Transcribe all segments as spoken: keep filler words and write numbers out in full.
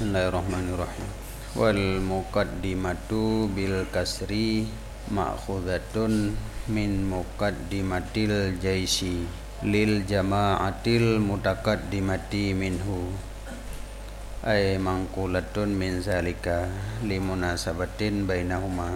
Bismillahirrahmanirrahim. Wal muqaddimatu bil kasri ma'khudhatun min muqaddimatil jaisi lil jama'atil mutaqaddimati minhu ay mangqulatun min zalika limunasabatin bainahuma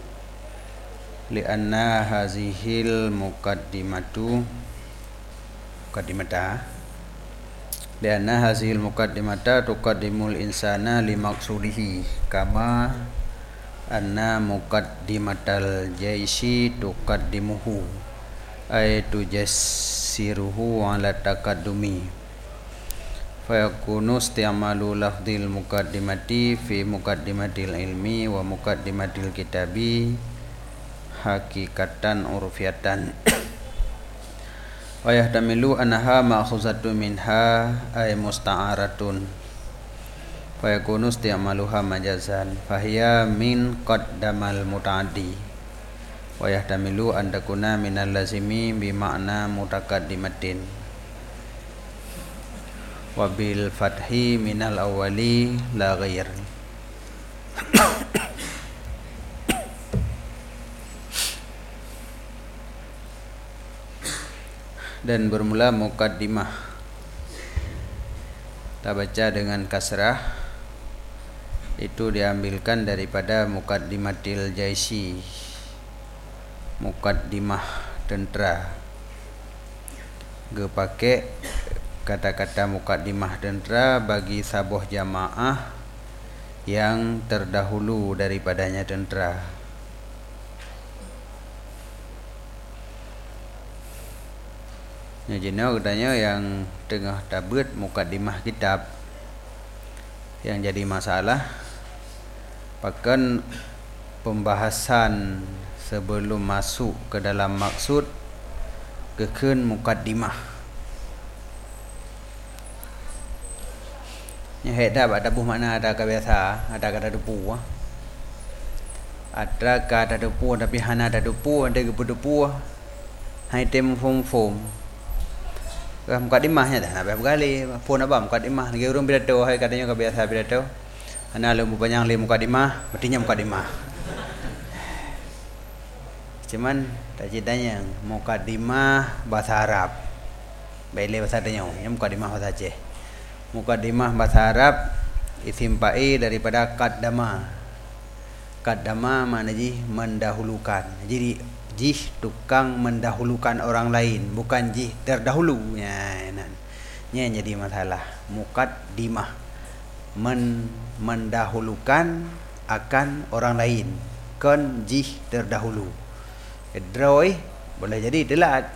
li'anna hazihil muqaddimatu muqaddimata li'anna hazihil muqaddimata tuqaddimul insana limaqsudihi kama anna muqaddimatal jaisi tuqaddimuhu ay tujassiruhu ala taqaddumi fayakunu isti'malu lafdhil muqaddimati fi muqaddimatil ilmi wa muqaddimatil kitabi hakikatan urfiyatan wa yahtamilu annaha ma'khuzatun minha ay musta'aratun fayakunu isti'maluha majazan fahiya min qaddamal muta'addi wa yahtamilu an takuna minal lazimi bi ma'na mutaqaddimatin wa bil fathi minal awwali la ghair. Dan bermula muqaddimah kita baca dengan kasrah, itu diambilkan daripada muqaddimatil jaisi, muqaddimah tentera. Ge pakai kata-kata muqaddimah tentera bagi sabuh jamaah yang terdahulu daripadanya tentera. Ya, jenau katanya yang tengah tabut muqaddimah kitab yang jadi masalah bahkan pembahasan sebelum masuk ke dalam maksud kekeun muqaddimah. Nya hedap ada buh makna ada ka biasa, ada kata depu. Ada kata depu tapi hana ada depu, ada gepu-depu. Hai tem fom-fom. Ka muqaddimahnya dah nak berkali. Pun apa muqaddimah? Lagi urang pidato hai katanya ka biasa pidato. Hana lemu panjang le muqaddimah, berarti muqaddimah. Cuman tak ceritanya muqaddimah bahasa Arab. Baile bahasa tanya, yang muqaddimah bahasa Aceh. Muqaddimah bahasa Arab isim fa'il daripada qaddama. Qaddama makna ji mendahulukan. Jadi jih tukang mendahulukan orang lain, bukan jih terdahulu. Ya, nya jadi masalah. Muqaddimah men mendahulukan akan orang lain, kan jih terdahulu. Kedroi boleh jadi telat.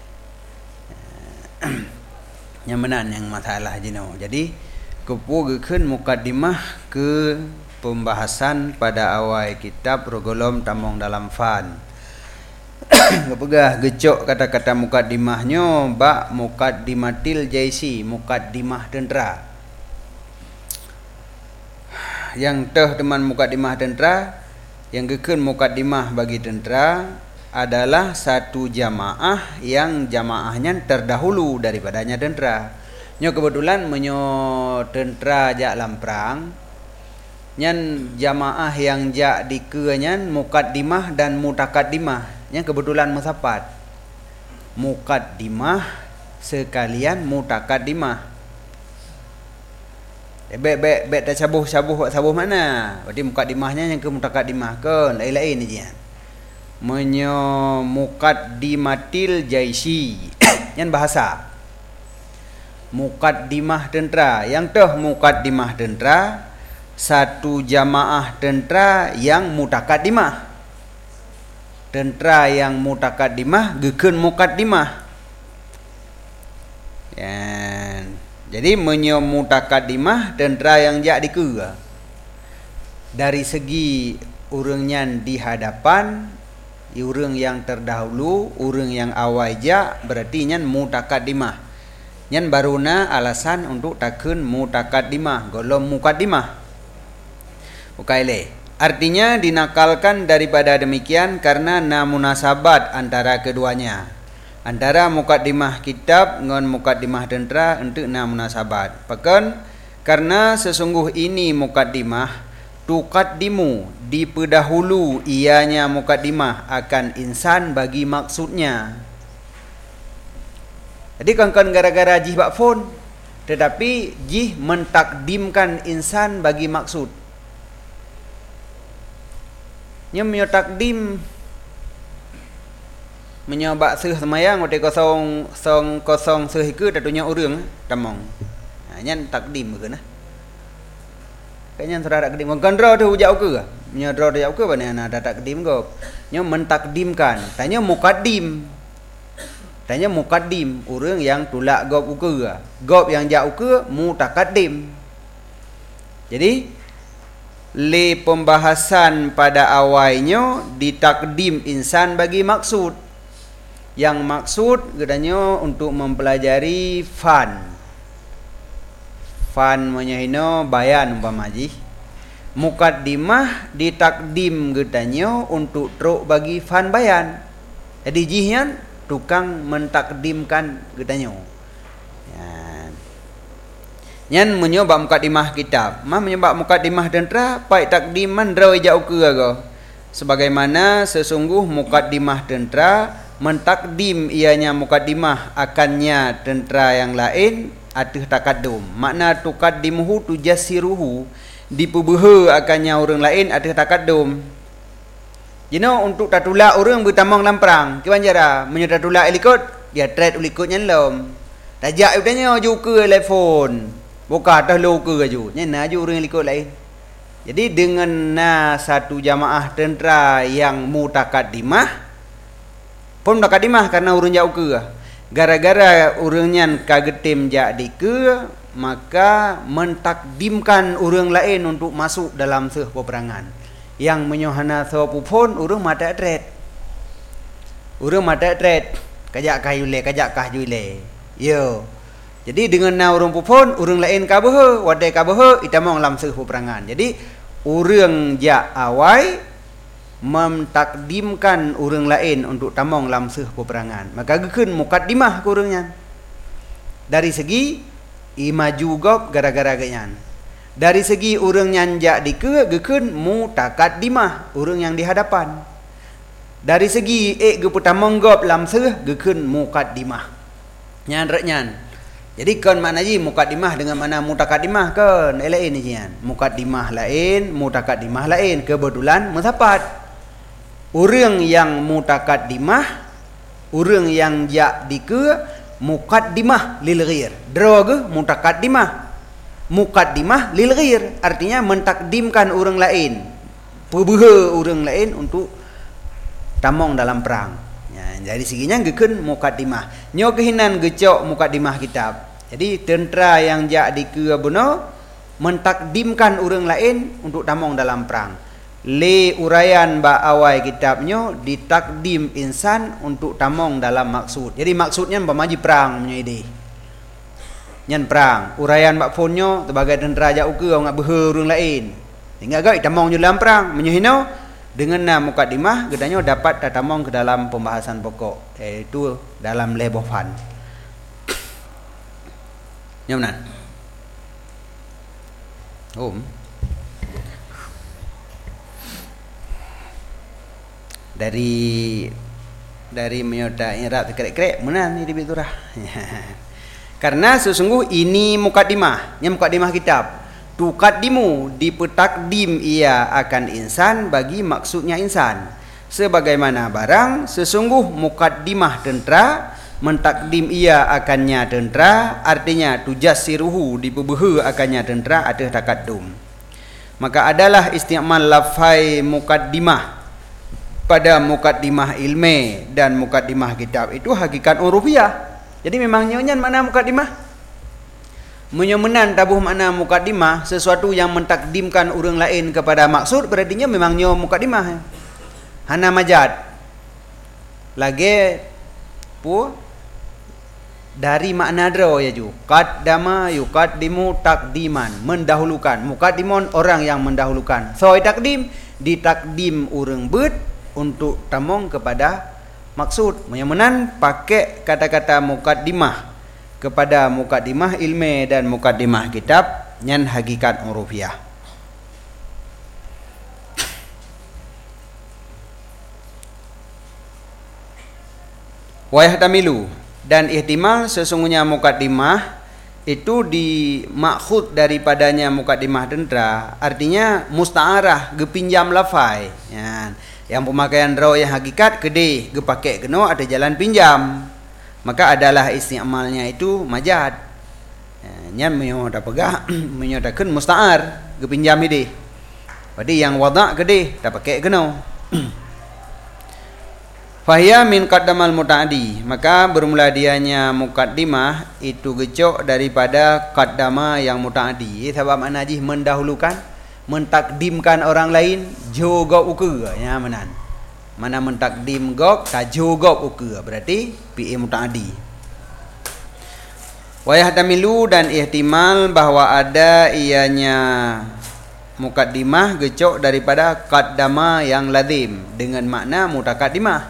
Yang menan yang masalah jino. Jadi kepugekeun muqaddimah ke pembahasan pada awal kitab Rogolom Tamong dalam Fan. Kepegah gecok kata-kata muqaddimahnya ba muqaddimatil jaisi, muqaddimah tentera. Yang teh teman muqaddimah tentera, yang gekeun muqaddimah bagi tentera adalah satu jamaah yang jamaahnya terdahulu daripadanya tentera. Nyo kebetulan menyo tentera jak dalam perang, nyan jamaah yang jak dikeunyan muqaddimah dan mutaqaddimah. Yang kebetulan musapat muqaddimah sekalian mutaqaddimah. Eh, bek bek bek tak sabuh-sabuh sabuh mana? Berarti muqaddimahnya yang ke mutaqaddimah ke lain-lain ni jian. Menyo muqaddimatil jaisi yang bahasa muqaddimah tentera, yang teh muqaddimah tentera satu jamaah tentera yang mutaqaddimah. Tentera yang mutaqaddimah gekeun muqaddimah. Ya. Jadi menyo mutaqaddimah tentera yang jak dikeu. Dari segi urangnya di hadapan, urang yang terdahulu, urang yang awal jak, berarti nyan mutaqaddimah. Nyan baruna alasan untuk takeun mutaqaddimah, golom muqaddimah. Ukaile. Artinya dinakalkan daripada demikian karena na munasabat antara keduanya. Antara muqaddimah kitab dengan muqaddimah tentera untuk na munasabat. Pakan Karena sesungguh ini mukaddimah, tuqaddimu diperdahulu ianya mukaddimah akan insan bagi maksudnya. Jadi kan gara-gara jih bak phone, tetapi jih mentakdimkan insan bagi maksud. Nya menyo takdim menyo bak seuh semayang ote kosong song kosong seuh ke datunya urang tamong. Ha nyan takdim ke nah. Kayaknya saudara takdim kan draw tu jauh ke? Menyo draw jauh ke bana ada takdim go. Nya mentakdimkan, tanya mukaddim. Tanya mukaddim, orang yang tulak gob uke. Gob yang jauh ke mutakaddim. Jadi le pembahasan pada awalnya ditakdim insan bagi maksud. Yang maksud katanya untuk mempelajari fan. Fan menyahino bayan umpama ji. Mukaddimah ditakdim katanya untuk truk bagi fan bayan. Jadi jihan tukang mentakdimkan katanya. Ya. Nyan menyebab mukaddimah kitab. Mah menyebab mukaddimah tentera pai takdiman draw jauh ke ago. Sebagaimana sesungguh mukaddimah tentera mentakdim ianya mukaddimah akannya tentera yang lain atuh takaddum. Makna tukaddimuhu tujassiruhu dipubuha akannya orang lain atuh takaddum. You know, untuk tatulak orang bertamang lamprang, kiwan jara menyo tatulak ikut dia trade ulikutnya lom. Tajak utanya ju ke telefon. Buka tah lo ke ju. Nya na ju orang ikut lain. Jadi dengan na satu jamaah tentera yang mutakaddimah pun mutakaddimah karena urang jauh ke. Gara-gara urangnya kagetim jadi ke, maka mentakdimkan orang lain untuk masuk dalam seuh peperangan. Yang menyohana sopu pun urang mata trade. Urang mata trade. Kajak kah yule, kajak kah yule. Yo. Jadi dengan na urang pupon, urang lain ka beuh, wadai ka beuh, itamong lam seuh peperangan. Jadi urang ja awai mentakdimkan urang lain untuk tamong lam seuh peperangan. Maka gekeun mukaddimah ku urangnya. Dari segi imaju gop gara-gara ganyan. Dari segi orang nyanjak dike gekeun mutakaddimah, orang yang di hadapan. Dari segi ek ge pertamong gop lam seuh gekeun mukaddimah. Nyan rek nyan. Jadi kan makna ji mukaddimah dengan mana mutakaddimah kan lain ni nyan. Mukaddimah lain, mutakaddimah lain, kebetulan mendapat. Orang yang mutakaddimah, orang yang jak dike mukaddimah lil ghair. Draw ge mutakaddimah. Mukaddimah lil ghair artinya mentakdimkan orang lain, perbuha orang lain untuk tamong dalam perang. Ya, jadi seginya gekeun mukaddimah. Nyo kehinan gecok mukaddimah kitab. Jadi tentera yang jak di ke beno mentakdimkan orang lain untuk tamong dalam perang. Le uraian ba awai kitabnyo ditakdim insan untuk tamong dalam maksud. Jadi maksudnya pemaji perang punya ide. Nyan perang, uraian bak fonyo sebagai tentera jauh ke ngak beuh urang lain. Hingga gak tamong je dalam perang, menyuhino dengan nama mukaddimah gedanyo dapat tatamong ke dalam pembahasan pokok, yaitu dalam lebofan. Nyamnan. Om. Dari dari menyota irat krek-krek menan ni di biturah. Karena sesungguh ini mukaddimah, yang mukaddimah kitab. Tuqaddimu dipertakdim ia akan insan bagi maksudnya insan. Sebagaimana barang sesungguh mukaddimah tentera mentakdim ia akannya tentera, artinya tujassiruhu dipubuha akannya tentera ada takaddum. Maka adalah isti'mal lafai mukaddimah pada mukaddimah ilmi dan mukaddimah kitab itu hakikat urufiyah. Jadi memang nyonya makna mukaddimah. Menyomenan tabuh makna mukaddimah sesuatu yang mentakdimkan orang lain kepada maksud, berartinya memang nyo mukaddimah. Hana majad. Lagi pu dari makna draw ya ju. Qaddama yuqaddimu takdiman, mendahulukan. Muqaddimun orang yang mendahulukan. So takdim ditakdim orang bet untuk tamong kepada maksud. Menyemenan pakai kata-kata mukaddimah kepada mukaddimah ilmi dan mukaddimah kitab. nyan hakikat urufiah. Wa yahtamilu, dan ihtimal sesungguhnya mukaddimah itu dimakhud daripadanya mukaddimah dendra, artinya musta'arah, gepinjam lafai. Ya. Yang pemakaian raw yang hakikat gede, gepakai kena ada jalan pinjam. Maka adalah isti'malnya itu majad. Ya, nyan menyo dah pegah, menyo dah kun musta'ar, gepinjam ide. Jadi yang wada' gede, dah pakai kena. Fahya min qaddamal muta'adi, maka bermula dianya mukaddimah itu gecok daripada qaddama yang muta'adi. Sebab makna ji mendahulukan, mentakdimkan orang lain jo gop uka ya manan. Mana mentakdim gop ta jo gop uka berarti fi'il muta'adi. Wa yahtamilu, dan ihtimal bahwa ada ianya mukaddimah gecok daripada qaddama yang lazim dengan makna mutaqaddimah.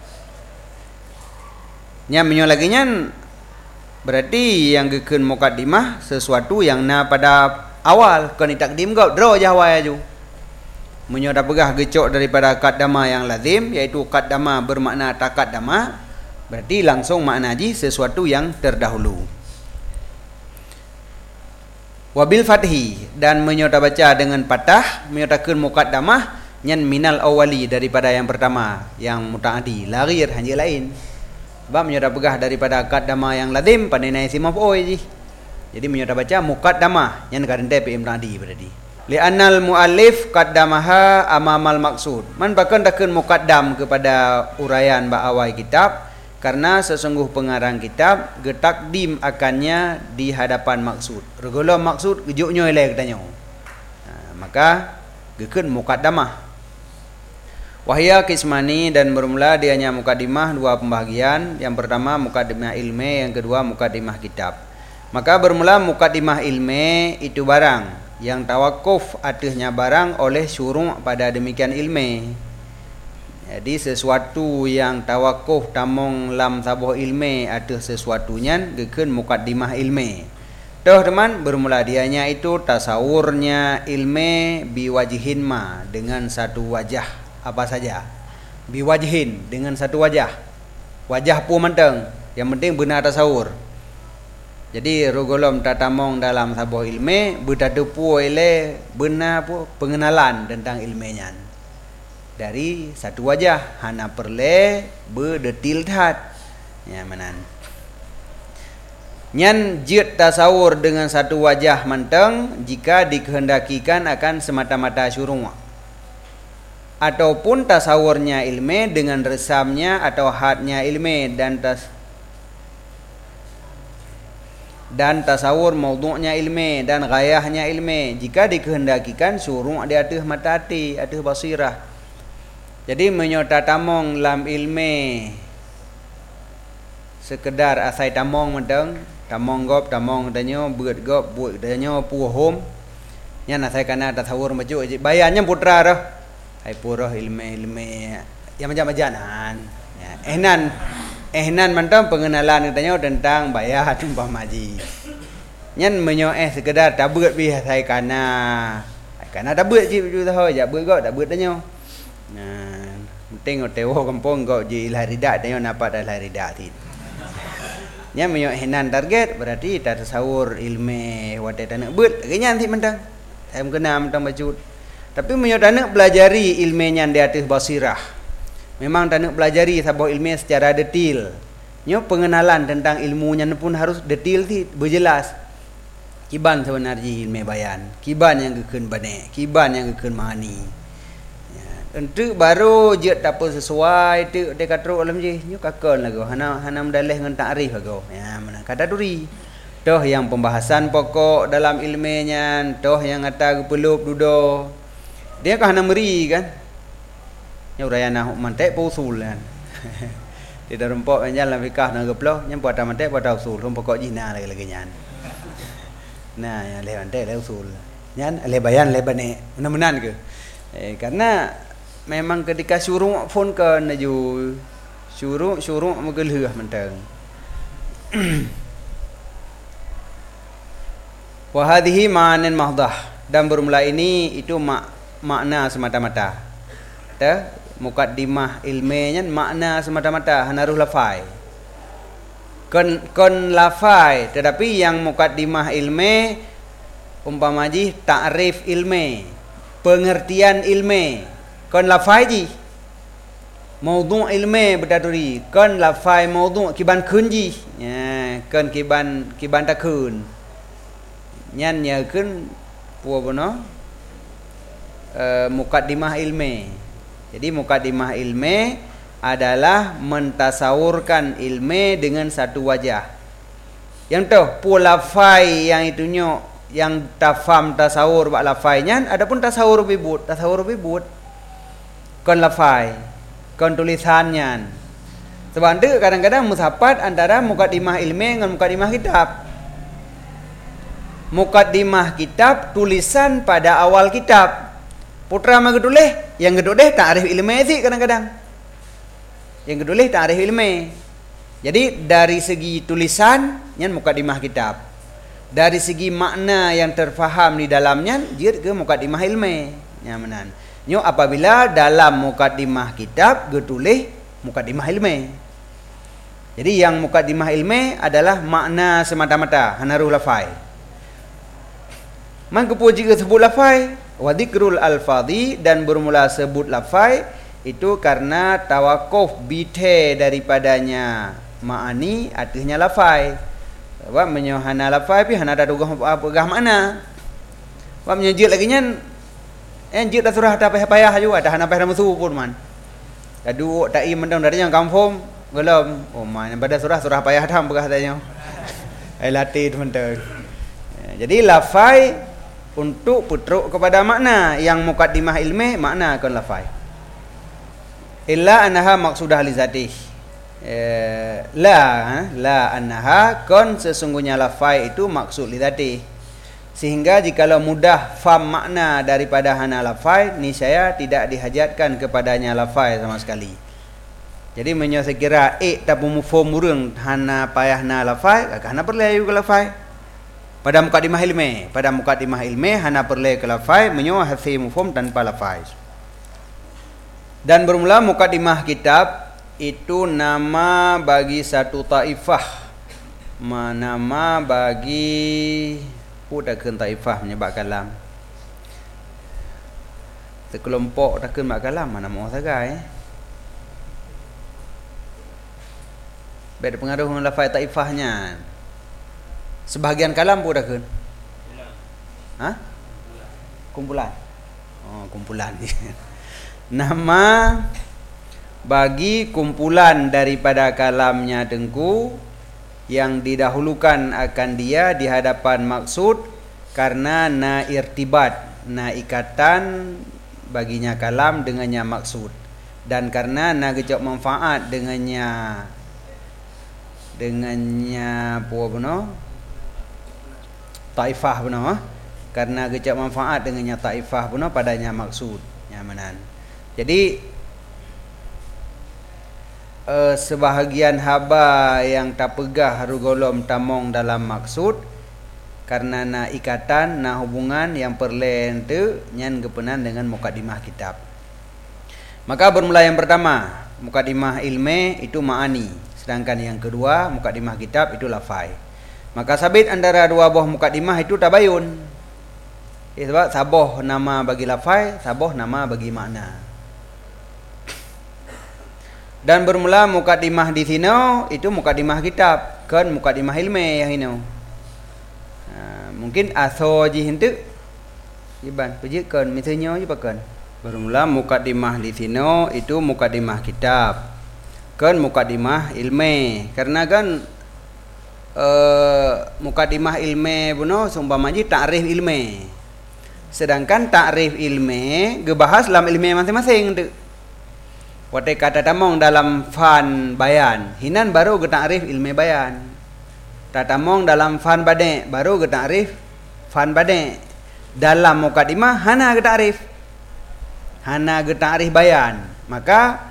Nya menyo lagi nyan berarti yang gekeun mukaddimah sesuatu yang na pada awal kan takdim gau draw jawai aju. Menyo dah pegah gecok daripada qaddama yang lazim, yaitu qaddama bermakna taqaddama, berarti langsung makna ji sesuatu yang terdahulu. Wabil fathi, dan menyo dah baca dengan patah, menyo dah keun mukaddamah nyan minal awali daripada yang pertama yang mutaaddi, larir hanya lain. Sebab menyodah pegah daripada qaddama yang lazim pada nai isim maf'ul je. Jadi menyodah baca muqaddamah yang karente fi'il madi berarti. Li'annal muallif qaddamaha amamal maksud. Man bahkan dakun muqaddam kepada uraian ba awal kitab, karena sesungguh pengarang kitab getakdim akannya di hadapan maksud. Regula maksud gejuknya eleh katanya. Ha, maka gekun muqaddamah. Wahya kismani, dan bermula dianya mukaddimah dua pembagian. Yang pertama mukaddimah ilmi, yang kedua mukaddimah kitab. Maka bermula mukaddimah ilmi itu barang yang tawakuf atasnya barang oleh syuru' pada demikian ilmi. Jadi sesuatu yang tawakuf tamong lam sabuh ilmi atas sesuatunya gekeun mukaddimah ilmi. Toh teman, bermula dianya itu tasawurnya ilmi biwajihin ma, dengan satu wajah apa saja, biwajhin dengan satu wajah, wajah pun menteng, yang penting benar tasawur. Jadi rogolom tatamong dalam sabuh ilmi bertadepu oleh benar pu pengenalan tentang ilminya dari satu wajah, hana perle berdetil that ya manan. Nyan jid tasawur dengan satu wajah menteng jika dikehendakikan akan semata-mata syuru', ataupun tasawurnya ilmi dengan resamnya atau hadnya ilmi, dan tas dan tasawur maudhu'nya ilmi dan ghayahnya ilmi jika dikehendakikan syuru' di atas mata hati, atas basirah. Jadi menyota tamong lam ilmi sekedar asai tamong menteng, tamong gop tamong danyo beut gop buat danyo puhum nya asai kana tasawur maju bayannya putra dah. Hai purah ilmi-ilmi yang macam-macaman. Ya, ehnan ehnan mantap pengenalan katanya tentang bayar tumpah maji. Nyan menyo eh sekedar tabut bi hai kana. Hai kana tabut ji ju tahu ja beut gak tabut danyo. Nah, penting tewo kampung gak ji larida danyo napa dah larida ti. Nyan menyo ehnan target berarti tak tasawur ilmi wate tanak beut kenyan ti mentang. Saya kena mentang bajut. Tapi menyo tanak belajari ilminya di atas basirah. Memang tanak belajari sabuh ilmi secara detil. Nyo pengenalan tentang ilmunya pun harus detil ti berjelas. Kiban sebenarnya ilmi bayan, kiban yang gekeun bane, kiban yang gekeun mani. Ya, entu baru je tak apa sesuai tu de katro alam je, nyo kakon lagu hana hana mendalih dengan takrif lagu. Ya, mana kata duri. Toh yang pembahasan pokok dalam ilminya, toh yang kata pelup dudo. Dia kan hana meri kan. Nya urayana mantek pa usul kan. Di dalam pok nya dalam fikah na geplo, nya pada mantek pada usul, rum pokok jina lagi-lagi nyan. Nah, ya le mantek le usul. Nyan le bayan le bane. Menan ke? Eh, karena memang ketika syuru' pun ke naju syuru' syuru' magelheuh menteng. Wa hadhihi ma'anin mahdah, dan bermula ini itu mak, makna semata-mata. Ta mukaddimah ilminya makna semata-mata hanaruh lafai. Kon kon lafai, tetapi yang mukaddimah ilmi umpama ji ta'rif ilmi, pengertian ilmi. Kon lafai ji maudhu' ilmi berdaduri, kon lafai maudhu' kiban kun ji. Ya, kon kiban kiban takun. Nyan nya kun puo bono uh, mukaddimah ilmi. Jadi mukaddimah ilmi adalah mentasawurkan ilmi dengan satu wajah. Yang tu puo lafai yang itunya yang tafam tasawur bak lafainya, adapun tasawur bibut, tasawur bibut kon lafai, kon tulisannya. Sebab tu kadang-kadang musapat antara mukaddimah ilmi dengan mukaddimah kitab. Mukaddimah kitab tulisan pada awal kitab. Putra mah geduleh, yang geduleh ta'rif ilmi sih kadang-kadang. Yang geduleh ta'rif ilmi. Jadi dari segi tulisan nyan mukaddimah kitab. Dari segi makna yang terfaham di dalamnya dia ke mukaddimah ilmi. Nyamanan. Nyo apabila dalam mukaddimah kitab geduleh mukaddimah ilmi. Jadi yang mukaddimah ilmi adalah makna semata-mata hanaruh lafai. Man kepo jika sebut lafai wa dzikrul alfadhi, dan bermula sebut lafai itu karena tawakuf bite daripadanya ma'ani artinya lafai. Sebab menyohana lafai pi hana ada dugah apa makna. Sebab menyejit lagi nya enjit dah surah tak payah-payah juga dah hana payah musuh pun man. Dadu tak i mendang dari yang kampung belum. Oh man pada surah surah payah dah begah tanya. Ai latih teman-teman. Jadi lafai untuk putruk kepada makna yang mukaddimah ilmi makna kon lafai. Illa annaha maqsudah li zatih. Eh, la la annaha kon sesungguhnya lafai itu maksud li zatih. Sehingga jikalau mudah faham makna daripada hana lafai, niscaya tidak dihajatkan kepadanya lafai sama sekali. Jadi menyo sekira eh tapu mufhum urang hana payahna lafai, kakak hana perlu ayu ke lafai. Pada mukaddimah ilmi, pada mukaddimah ilmi hana perlu ke lafai, menyo hafi mufhum tanpa lafai. Dan bermula mukaddimah kitab itu nama bagi satu taifah, nama bagi pudakeun taifah menyebab kalam. Sekelompok dakeun mak kalam mana mau sagai. Beda pengaruh dengan lafaz taifahnya. Sebahagian kalam pun dakeun. Hah? Kumpulan. Oh, kumpulan. Nama bagi kumpulan daripada kalamnya Tengku yang didahulukan akan dia di hadapan maksud karena na irtibat, na ikatan baginya kalam dengannya maksud, dan karena na gejok manfaat dengannya dengannya apa benar taifah benar, karena gejok manfaat dengannya taifah benar padanya maksud nyamanan. Jadi uh, sebahagian haba yang tak pegah harugolom tamong dalam maksud karena na ikatan na hubungan yang perlen tu nyan gepenan dengan mukaddimah kitab. Maka bermula yang pertama mukaddimah ilmi itu ma'ani, sedangkan yang kedua mukaddimah kitab itu lafai. Maka sabit antara dua buah mukaddimah itu tabayun. Eh, sebab saboh nama bagi lafai, saboh nama bagi makna. Dan bermula mukaddimah di sini itu mukaddimah kitab, kan mukaddimah ilmi yang ini. Ha, mungkin aso ji hentu. Iban pujikan misalnya je pakan. Bermula mukaddimah di sini itu mukaddimah kitab, kan mukaddimah ilmi. Karena kan uh, mukaddimah ilmi buno seumpama ji ta'rif ilmi. Sedangkan ta'rif ilmi gebahas dalam ilmi masing-masing tu. Watai kata tamong dalam fan bayan, hinan baru ke ta'rif ilmi bayan. Tatamong dalam fan bade baru ke ta'rif fan bade. Dalam mukaddimah hana ke ta'rif. Hana ke ta'rif bayan. Maka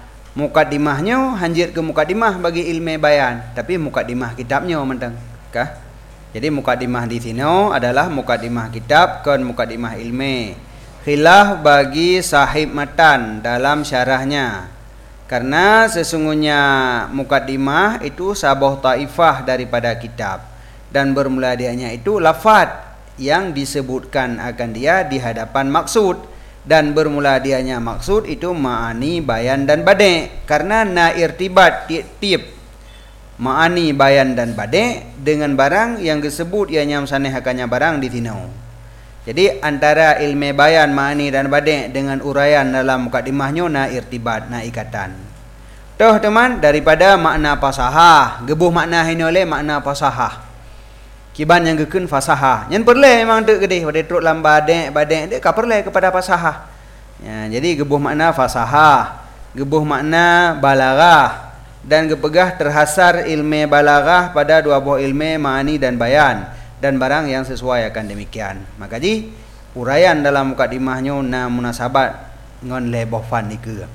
mukaddimahnya hanjir ke mukaddimah bagi ilmi bayan, tapi mukaddimah kitabnya mentang. Kah? Jadi mukaddimah di sini adalah mukaddimah kitab kan mukaddimah ilmi. Khilaf bagi sahib matan dalam syarahnya. Karena sesungguhnya mukaddimah itu sabah taifah daripada kitab dan bermula dianya itu lafaz yang disebutkan akan dia di hadapan maksud dan bermula dianya maksud itu ma'ani, bayan dan bade. Karena na irtibat tiap ma'ani, bayan dan bade dengan barang yang disebut ianya saneh akannya barang di tinau. Jadi antara ilmu bayan, ma'ani dan bade dengan uraian dalam mukaddimahnya na irtibat, na ikatan. Tuh teman, daripada makna fasahah, gebuh makna ini oleh makna fasahah. Kiban yang gekun fasahah. Yang perlu memang dek gede, pada teruk lam bade, bade dek ka perlu kepada fasahah. Ya, jadi gebuh makna fasahah, gebuh makna balaghah. Dan kepegah terhasar ilmu balaghah pada dua buah ilmu ma'ani dan bayan dan barang yang sesuai akan demikian. Maka ji uraian dalam mukaddimahnya na munasabat ngon leboh fan niku.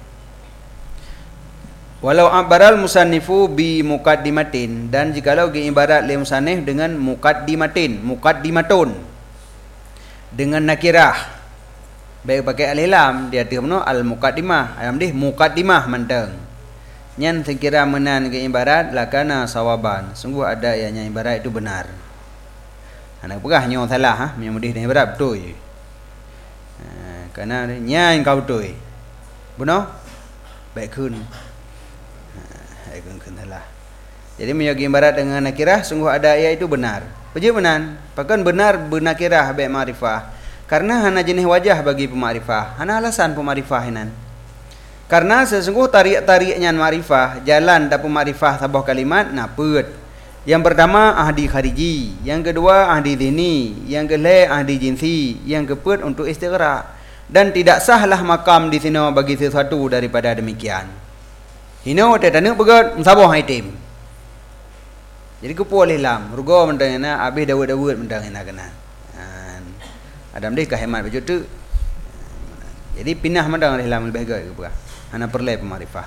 Walau abaral musannifu bi muqaddimatin, dan jikalau ibarat le musannif dengan muqaddimatin, muqaddimatun dengan nakirah baik pakai alif lam dia termno al muqaddimah ayam dih muqaddimah manteng. Nyan sekira menan ke ibarat lakana sawaban. Sungguh ada ianya ibarat itu benar. Anak pegah nyo salah ha, yang mudih dengan ibarat betul. Ha, karena nyan kau betul. Benar? Baik kun. Ha, baik kun kun salah. Jadi menyogi ibarat dengan nakirah sungguh ada ia itu benar. Beje benar. Bahkan benar benakirah baik ma'rifah. Karena hana jenis wajah bagi pemarifah. Hana alasan pemarifah hinan. Karena sesungguh tarik-tariknya ma'rifah, jalan dapat ma'rifah sabah kalimat naput. Yang pertama ahdi khariji, yang kedua ahdi dini, yang kelima ahdi jinsi, yang keempat untuk istighraq. Dan tidak sahlah makam di sini bagi sesuatu daripada demikian. Hino tetane begat sabah item. Jadi kupu oleh lam, rugo mentangna habis dawud-dawud mentangna kena. Adam deh kahemat baju tu. Jadi pindah mandang oleh lam lebih baik ke hana perlai pemarifah.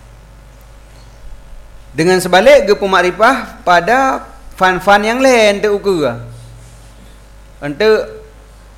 Dengan sebalik ke pemarifah pada fan-fan yang lain untuk ukur. Untuk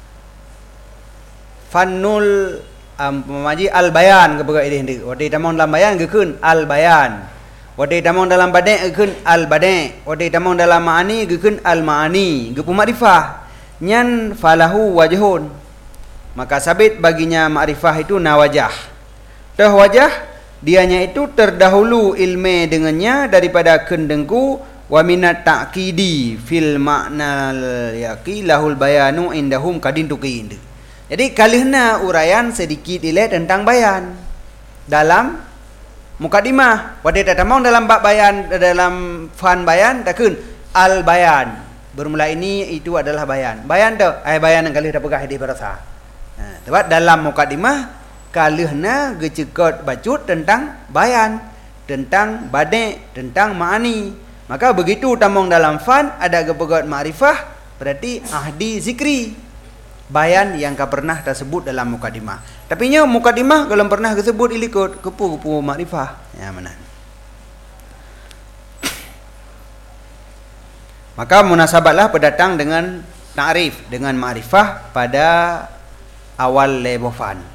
fanul um, pemaji al-bayan kepada ini hendak. Waktu tamang dalam bayan ke kun al-bayan. Waktu tamang dalam badai ke kun al-badai. Waktu tamang dalam ma'ani ke kun al-ma'ani. Ke pemarifah. Nyan falahu wajhun. Maka sabit baginya ma'rifah itu nawajah. Dah wajah dianya itu terdahulu ilmu dengannya daripada kendengku wa minat ta'kidi fil ma'nal yaqi lahul bayanu indahum kadin tuqin. Jadi kalihna uraian sedikit ile tentang bayan dalam mukaddimah. Pada tatamang dalam bab bayan dalam fan bayan takun al bayan. Bermula ini itu adalah bayan. Bayan tu ai bayan yang kalih dah pegah di bahasa. Nah, sebab dalam mukaddimah kalihna gecekot bacut tentang bayan, tentang badai, tentang ma'ani. Maka begitu tamang dalam fan ada kepegat ma'rifah, berarti ahdi zikri. Bayan yang ka pernah tersebut dalam mukaddimah. Tapi nya mukaddimah kalau pernah disebut ilikut kepu-kepu ma'rifah. Ya mana? Maka munasabatlah berdatang dengan ta'rif, dengan ma'rifah pada awal lebofan.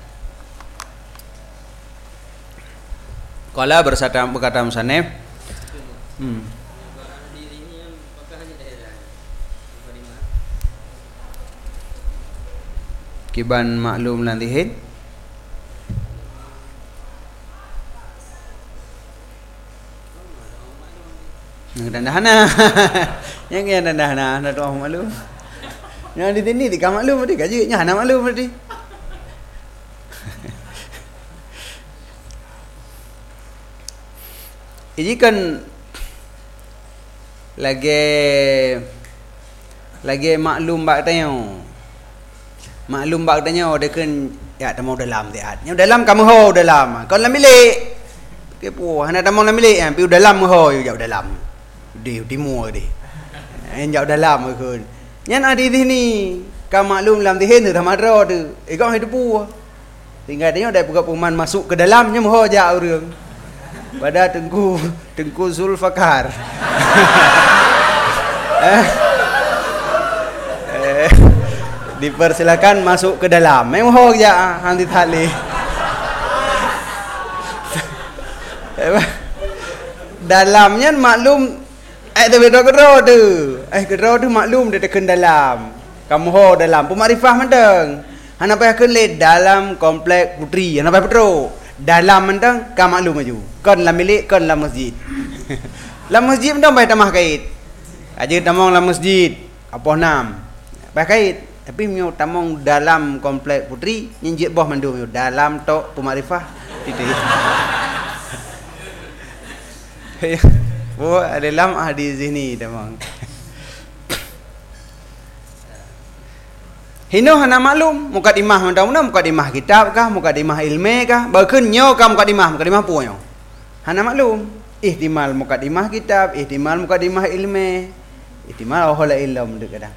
Qala bersata berkata musannif hmm. Kiban maklum lantihin yang dandahana yang yang dandahana nak tahu maklum yang di sini di maklum tadi gaji nya hana maklum tadi. Ini kan lagi lagi maklum bak tanya. Maklum bak tanya dia kan ya tamu dalam tiat. Yang dalam kamu ho dalam. Kau dalam milik. Kepo hana tamu dalam milik kan pi dalam ho jauh dalam. Di timur di. En jauh dalam kan. Yang ada di sini kau maklum dalam tihin tu tamadra tu. Eh kau hidup pu. Tinggal dia dah buka peman masuk ke dalamnya ho jauh orang. Pada Tengku Tengku Zulfakar. eh Dipersilakan masuk ke dalam. Memang ya hang ditali. Dalamnya maklum eh tu bedo kedro tu. Eh kedro tu maklum dia tekan dalam. Kamu ho dalam pemarifah mentang. Hana payah kelet dalam komplek putri. Hana payah petro. Dalam mentang ka maklum maju. Kon la milik kon la masjid. La masjid mentang payah tamah kait. Aja tamong la masjid. Apa nam? Payah kait. Tapi mio tamong dalam komplek putri nyinjit boh mandu mio dalam tok pemarifah. Itu. Oh, dalam hadis ini tamong. Hino hana maklum mukadimah mentang-mentang mukadimah kitab kah mukadimah ilmu kah bahkan nyo kah mukadimah mukadimah puyo hana maklum ihtimal mukadimah kitab ihtimal mukadimah ilmu ihtimal ahla ilmu dekada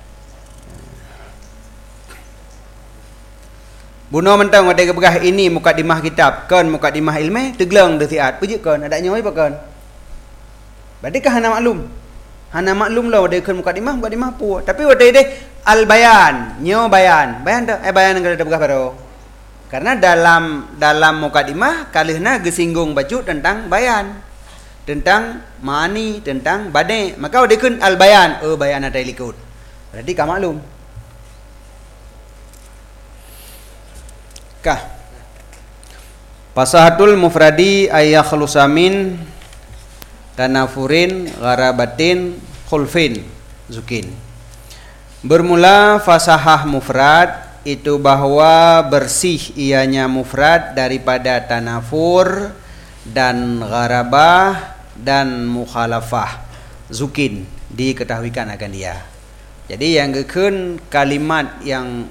buno mentang ada begah ini mukadimah kitab kan mukadimah ilmu tegleng de siat puji kan ada nyo apa kan berarti kah hana maklum hana maklum lah ada kan mukadimah mukadimah pu tapi ada deh al bayan nyo bayan bayan dah eh bayan kalau ada begah baru karena dalam dalam mukadimah kalihna gesinggung baju tentang bayan tentang mani tentang badai maka ada kan al bayan oh bayan ada likut berarti kah maklum kah pasahatul mufradi ayyakhlusamin tanafurin gharabatin khulfin zukin. Bermula fasahah mufrad itu bahwa bersih ianya mufrad daripada tanafur dan gharabah dan mukhalafah zukin diketahuikan akan dia. Jadi yang gekun kalimat yang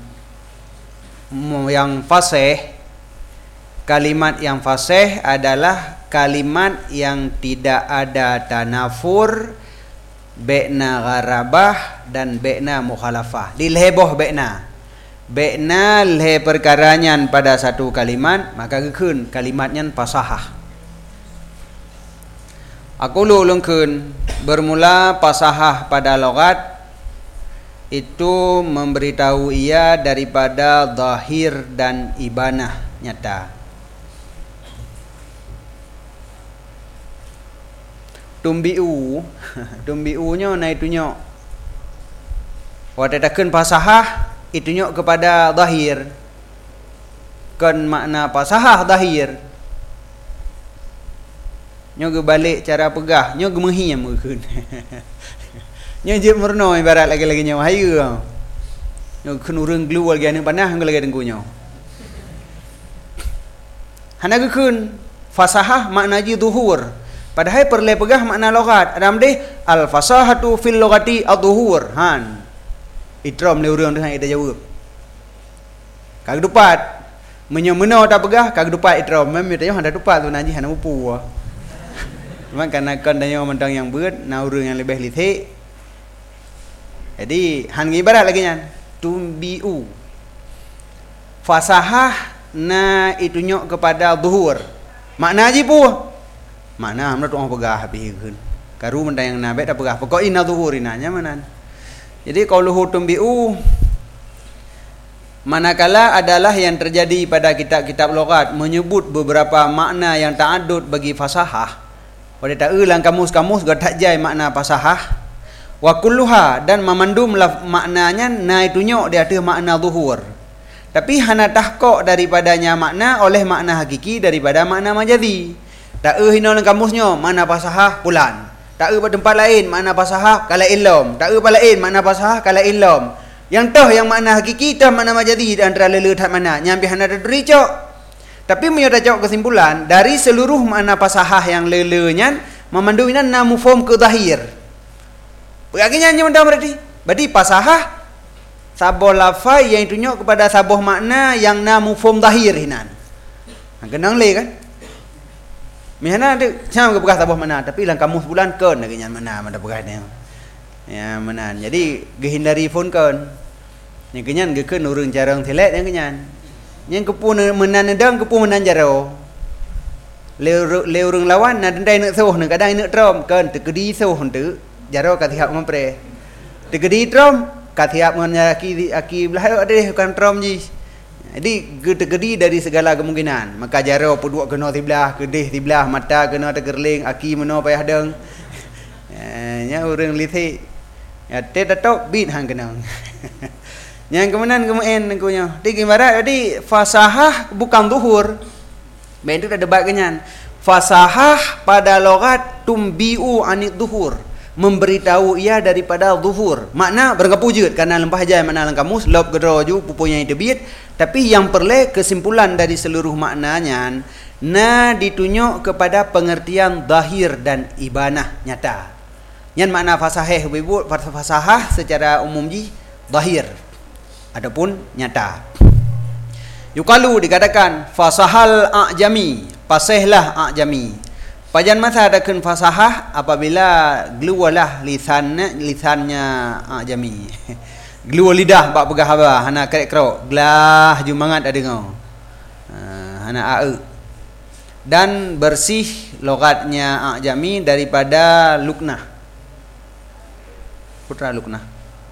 yang fasih kalimat yang fasih adalah kalimat yang tidak ada tanafur be'na gharabah dan be'na mukhalafah dilheboh be'na be'na lhe perkaranyan pada satu kalimat maka gekun kalimatnya fasahah aku lulungkeun bermula fasahah pada logat itu memberitahu ia daripada zahir dan ibanah nyata tumbiu tumbiunya na itunya wadadakeun fasahah itunya kepada zahir kan makna fasahah zahir nyo ge balik cara pegah nyo ge mehi yang meukeun nyo je murno ibarat lagi-lagi nyo hayu nyo keun urang glual ge anu panah lagi dengku nyo hana ge keun fasahah makna ji zuhur padahal perle pegah makna logat adam deh al fasahatu fil logati adzuhur han itrom le urang dengan ida jawab kag dupat menyo-meno tak pegah kag dupat itrom mem ida handa dupat tu naji hana upu cuma karena kan danyo mentang yang beut na urang yang lebih lithe jadi han ibarat lagi nya tumbiu fasahah na itunya kepada zuhur makna ji pu makna amna tuang pegah habis keun karu menda yang nabe tak pegah pokok ina zuhurina nya manan jadi qauluhu tumbiu manakala adalah yang terjadi pada kitab-kitab lughat menyebut beberapa makna yang ta'addud bagi fasahah pada tak ulang kamus-kamus gak tak jai makna fasahah wa kulluha dan memandum maknanya na itunya dia ada makna zuhur tapi hana tahqiq daripadanya makna oleh makna hakiki daripada makna majazi tak e hina dalam kamusnya mana fasahah pulan tak e pada tempat lain makna fasahah kala ilm tak e pada lain makna fasahah kala ilm yang tah yang makna hakiki tah makna majazi dan antara lele tak mana nyambi hana dari cok tapi menyoda cok kesimpulan dari seluruh makna fasahah yang lelenya memanduinan na mufhum ke zahir berarti nya mendah berarti berarti fasahah saboh lafai yang tunjuk kepada saboh makna yang na mufhum zahir hinan kenang le kan mihana ada macam ke bekas sabuh mana tapi lang kamus bulan keun lagi nyan mana mana bekas ni ya menan jadi gehindari phone keun yang kenyan ge keun urang jarang telet yang kenyan yang kepu menan nedang kepu menan jaro le le urang lawan na dendai nak soh nak kadang nak trom keun tekedi soh henteu jaro ka tihak mempre tekedi trom katiap mengenai aki aki belah ada bukan trom ji. Jadi gedegedi dari segala kemungkinan. Maka jaro puduk kena tibelah, kedih tibelah, mata kena tergerling, aki meno payah deng. Nya urang lithi. Ya te tatok bit hang kena. Yang kemudian kemudian kunya. Di ibarat jadi fasahah bukan zuhur. Ben itu ada debat kenyan. Fasahah pada logat tumbiu anit zuhur. Memberitahu ia daripada zuhur. Makna berkapujud karena lempah jai makna lang kamus lob gedro ju pupunya debit. Tapi yang perlu kesimpulan dari seluruh maknanya na ditunjuk kepada pengertian zahir dan ibanah nyata. Yang makna fasahah ibu fasahah secara umum ji zahir adapun nyata. Yukalu dikatakan fasahal a'jami, pasehlah a'jami. Pajan masa adakan fasahah apabila gluwalah lisannya lisannya a'jami. Glua lidah bak pegahaba hana kerek kerok glah jumangat ada ngau. Hana a'e. Dan bersih logatnya a'jami daripada luknah. Putra luknah.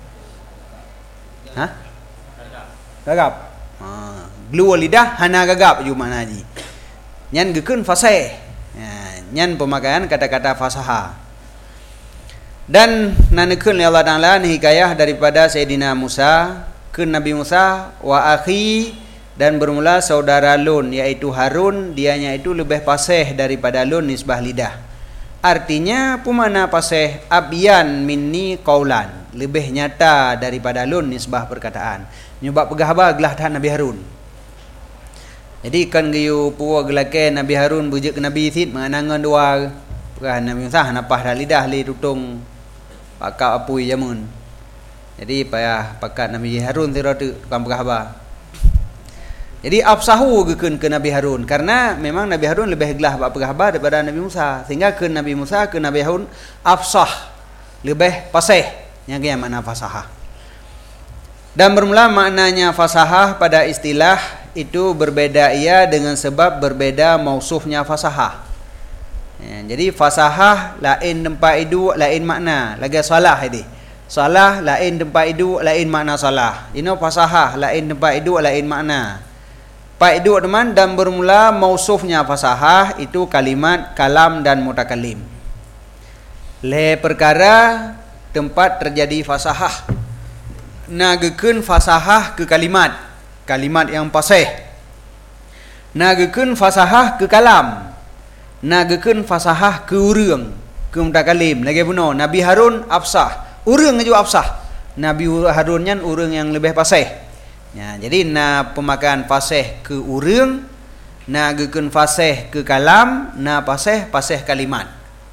Hah? Gagap. Ha, glua lidah hana gagap ju makna ji. Nyan gekeun fasih. Ya, nyan pemakaian kata-kata fasaha. Dan nanekeun Allah Taala hikayah daripada Sayyidina Musa ke Nabi Musa wa akhi dan bermula saudara Lun yaitu Harun, dianya itu lebih fasih daripada Lun nisbah lidah. Artinya pemana fasih abyan minni qaulan, lebih nyata daripada Lun nisbah perkataan. Nyubak pegahaba gelah tahan Nabi Harun. Jadi kan gayu puwa gelake Nabi Harun bujuk ke Nabi Sid menganangan dua kan Nabi Musa napah dah lidah li tutung pakak apui jamun. Jadi payah pakat Nabi Harun tira tu tukang pegahaba. Jadi afsahu gekeun ke Nabi Harun karena memang Nabi Harun lebih gelah bab pegahaba daripada Nabi Musa sehingga ke Nabi Musa ke Nabi Harun afsah lebih fasih yang kia makna fasahah. Dan bermula maknanya fasahah pada istilah itu berbeda ia dengan sebab berbeda mausufnya fasahah. Ya, jadi fasahah lain tempat itu lain makna, lagi salah ini. Salah lain tempat itu lain makna salah. Ini fasahah lain tempat itu lain makna. Pak itu teman dan bermula mausufnya fasahah itu kalimat, kalam dan mutakalim. Le perkara tempat terjadi fasahah. Nagekeun fasahah ke kalimat, kalimat yang fasih. Nagekeun fasahah ke kalam, nagekeun fasahah ke urang, ke mutakalim. Lagi puno Nabi Harun afsah, urang juga afsah. Nabi Harun nyan urang yang lebih fasih. Ya, jadi na pemakaian fasih ke urang, nagekeun fasih ke kalam, na fasih fasih kalimat.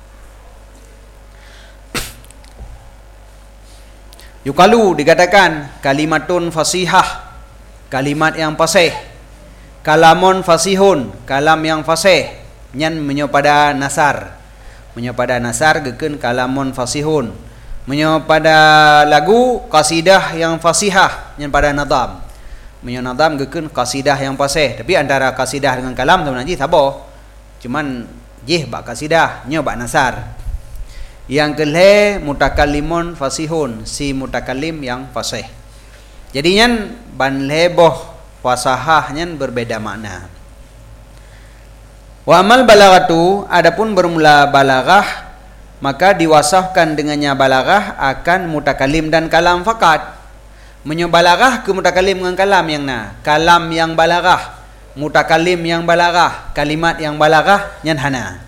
Yukalu dikatakan kalimatun fasihah, kalimat yang fasih. Kalamun fasihun, kalam yang fasih. Nyan menyopada nasar. Menyopada nasar gekeun kalamun fasihun. Menyopada lagu qasidah yang fasihah, nyan pada nadam. Menyo nadam gekeun qasidah yang fasih. Tapi antara qasidah dengan kalam sebenarnya sabo. Cuman jih bak qasidah, nyo bak nasar. Yang kelih mutakallimun fasihun, si mutakallim yang fasih. Jadi nyan ban leboh fasahah nyan berbeda makna. Wa amal balaghatu adapun bermula balaghah maka diwasafkan dengannya balaghah akan mutakallim dan kalam fakat. Menyo balaghah ke mutakallim dengan kalam yang na, kalam yang balaghah, mutakallim yang balaghah, kalimat yang balaghah nyan hana.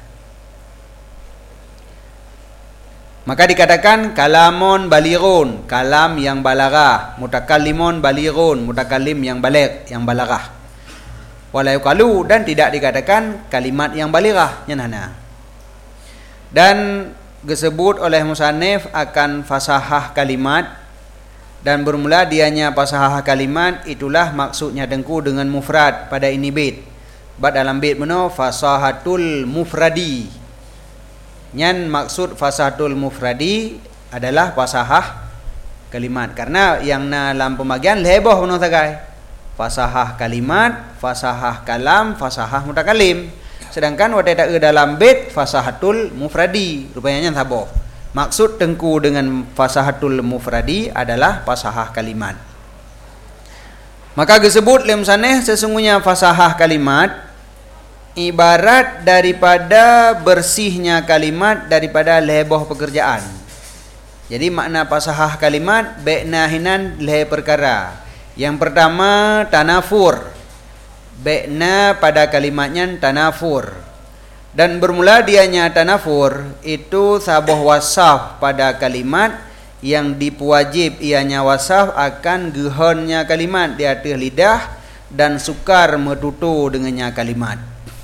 Maka dikatakan kalamun balighun, kalam yang balaghah, mutakallimun balighun, mutakallim yang baligh, yang balaghah. Wala yuqalu dan tidak dikatakan kalimat yang balighah nyanana. Dan disebut oleh musannif akan fasahah kalimat dan bermula dianya fasahah kalimat itulah maksudnya dengku dengan mufrad pada ini bait. Bad dalam bait meno fasahatul mufradi. Nyan maksud fasahatul mufradi adalah fasahah kalimat karena yang na dalam pembagian leboh meno sagai fasahah kalimat, fasahah kalam, fasahah mutakallim. Sedangkan wadai dalam bait fasahatul mufradi rupanya nyan saboh. Maksud tengku dengan fasahatul mufradi adalah fasahah kalimat. Maka disebut lem saneh sesungguhnya fasahah kalimat ibarat daripada bersihnya kalimat daripada leboh pekerjaan. Jadi makna fasahah kalimat be'na hinan le perkara. Yang pertama tanafur. Be'na pada kalimatnya tanafur. Dan bermula dianya tanafur itu sabuh wasaf pada kalimat yang dipuwajib ianya wasaf akan gehonnya kalimat di atas lidah dan sukar metutu dengannya kalimat.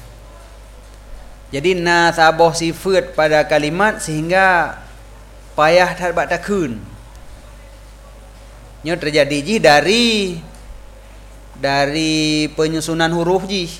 Jadi na sabuh sifat pada kalimat sehingga payah dapat takun. Nya terjadi ji dari dari penyusunan huruf ji.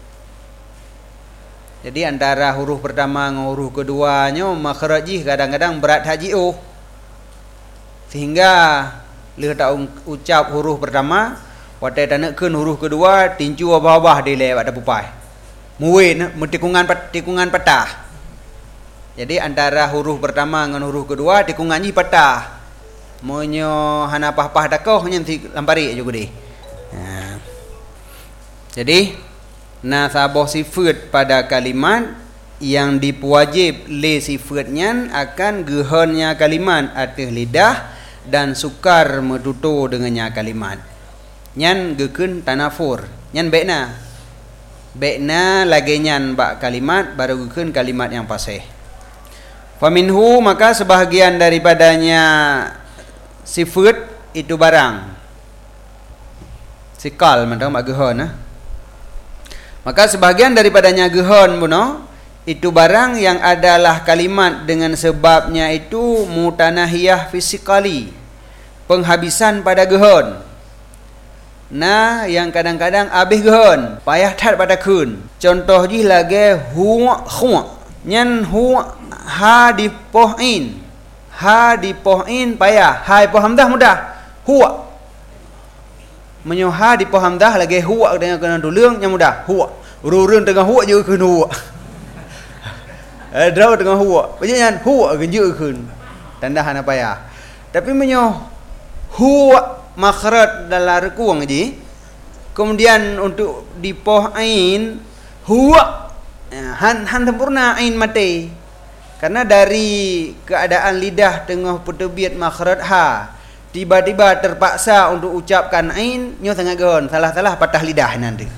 Jadi antara huruf pertama dengan huruf keduanya makhraj ji kadang-kadang berat haji oh. Sehingga le tak ucap huruf pertama, watai tak nakkeun huruf kedua tinju bawah dia lewat pupai. Muin tikungan tikungan patah. Jadi antara huruf pertama dengan huruf kedua tikungan ji patah. Monyo hana pah-pah dakoh nyanti lampari juga deh. Ha. Jadi nasabah sifat pada kalimat yang dipuwajib le sifatnya akan gehonnya kalimat atas lidah dan sukar metutu dengannya kalimat. Nyan gekeun tanafur. Nyan be'na. Be'na lagi nyan bak kalimat baru gekeun kalimat yang fasih. Faminhu maka sebahagian daripadanya sifat itu barang. Sikal mantang bak gehon ah. Maka sebahagian daripadanya gehon buno itu barang yang adalah kalimat dengan sebabnya itu mutanahiyah fisikali, penghabisan pada gehon. Nah yang kadang-kadang habis gehon payah tat pada kun. Contoh ji lagi huwa huwa nyan huwa ha di pohin ha di pohin payah hai po hamzah mudah huwa menyoha di po hamzah lagi huwa dengan kena dulung yang mudah huwa urun tengah huwa je keun huwa eh draw tengah huwa banyak huwa ke je keun tanda hana payah tapi menyo huwa makhraj dalam rekuang je kemudian untuk di poh ain huwa han han sempurna ain mati karena dari keadaan lidah tengah peterbit makhraj ha tiba-tiba terpaksa untuk ucapkan ain nyo sangat gehon salah-salah patah lidah nanti.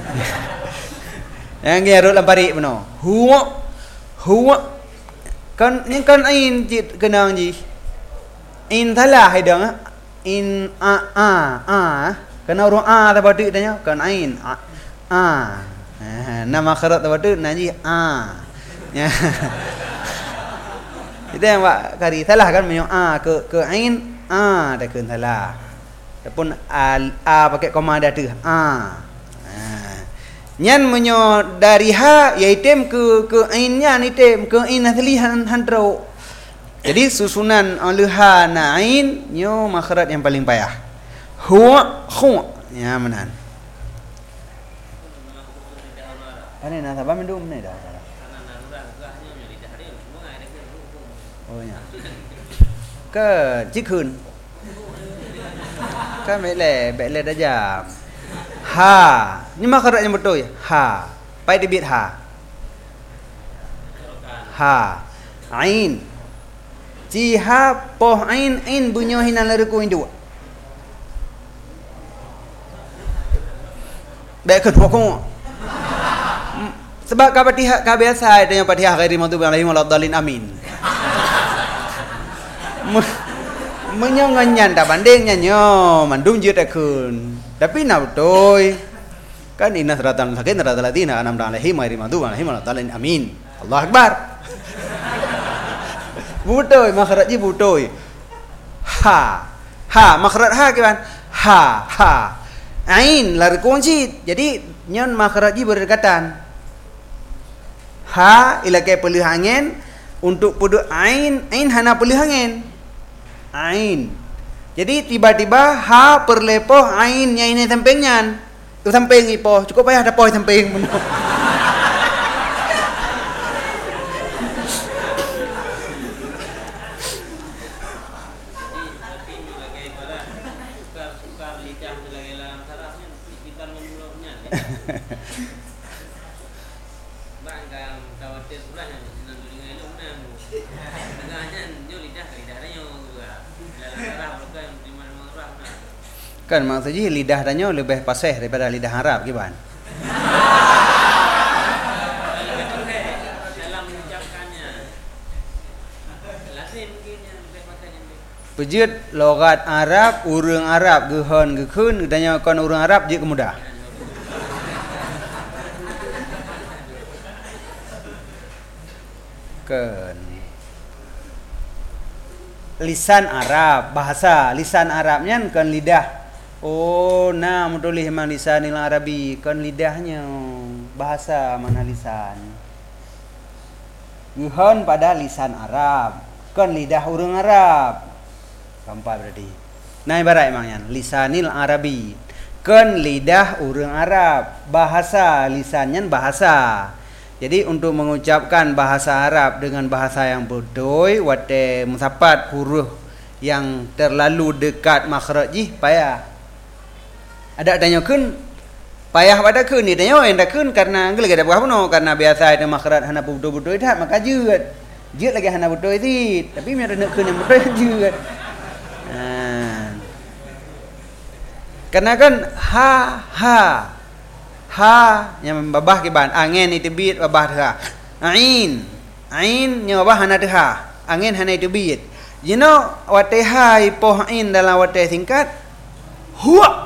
Yang ngerut lampari beno. Huwa huwa kan ni kan ain jit kenang ji. In salah hidang in a a a kena urang a tabatu tanya kan ain a a. Nama makhraj tabatu nanti a. Ya. Itu yang Pak kari salah kan menyo a ke ke ain a dah keun salah. Ataupun a, a pakai koma dah tu. A. Ha. Nyan menyo dari ha iaitem ke ke ainnya item ke ain asli han handro. Jadi susunan oleh ha na ain nyo makhraj yang paling payah. Huwa khu. Ya menan. Ane na sabah mendum ni dah. Oh ya. Ke jikun kan bele bele dajam ha ni makhraj yang betul ya ha pai dibit ha ha ain ji ha poh ain ain bunyo hinan lereku indu baik ke pokok sebab ka patihah ka biasa dengan patihah ghairi maghdubi alaihim waladdallin amin menyonganyan tak bandingnya nyo mandum je tak kun tapi nak betul kan inna siratan sakin siratal ladzina an'amta alaihim ghairil maghdubi alaihim waladdallin amin Allah akbar betul makhraj je betul ha ha makhraj ha kan ha ha ain lar kunci jadi nyon makhraj je berdekatan ha ilakai pelih angin untuk pudu ain ain hana pelih angin ain. Jadi tiba-tiba ha perlepoh ain nya ini sampingnya. Tu samping ipoh, cukup payah ada poh samping. Kan maksudnya lidah danyo lebih paseh daripada lidah Arab gimana? Pejut logat Arab, urang Arab gehon gekun danyo kon urang Arab je kemudah. Kan lisan Arab, bahasa lisan Arabnya kan lidah. Oh, nah mutulih memang lisanil Arabi kan lidahnya bahasa mana lisan. Gehon pada lisan Arab, kan lidah urang Arab. Keempat berarti. Nah ibarat emangnya lisanil Arabi, kan lidah urang Arab, bahasa lisannya bahasa. Jadi untuk mengucapkan bahasa Arab dengan bahasa yang betul, wate musapat huruf yang terlalu dekat makhraj payah. Ada tanya kun payah pada kun ni tanya yang dah kun karena geus ada buah puno karena biasa ada makhraj hana betul-betul dah maka jeut. Jeut lagi hana betul itu, tapi mir nak kun yang betul jeut. Nah. Karena kan ha ha ha yang babah ke ban angin itu bit babah tha. Ain ain nya babah hana tha. Angin hana itu bit. You know wate ha ipoh ain dalam wate singkat huwa.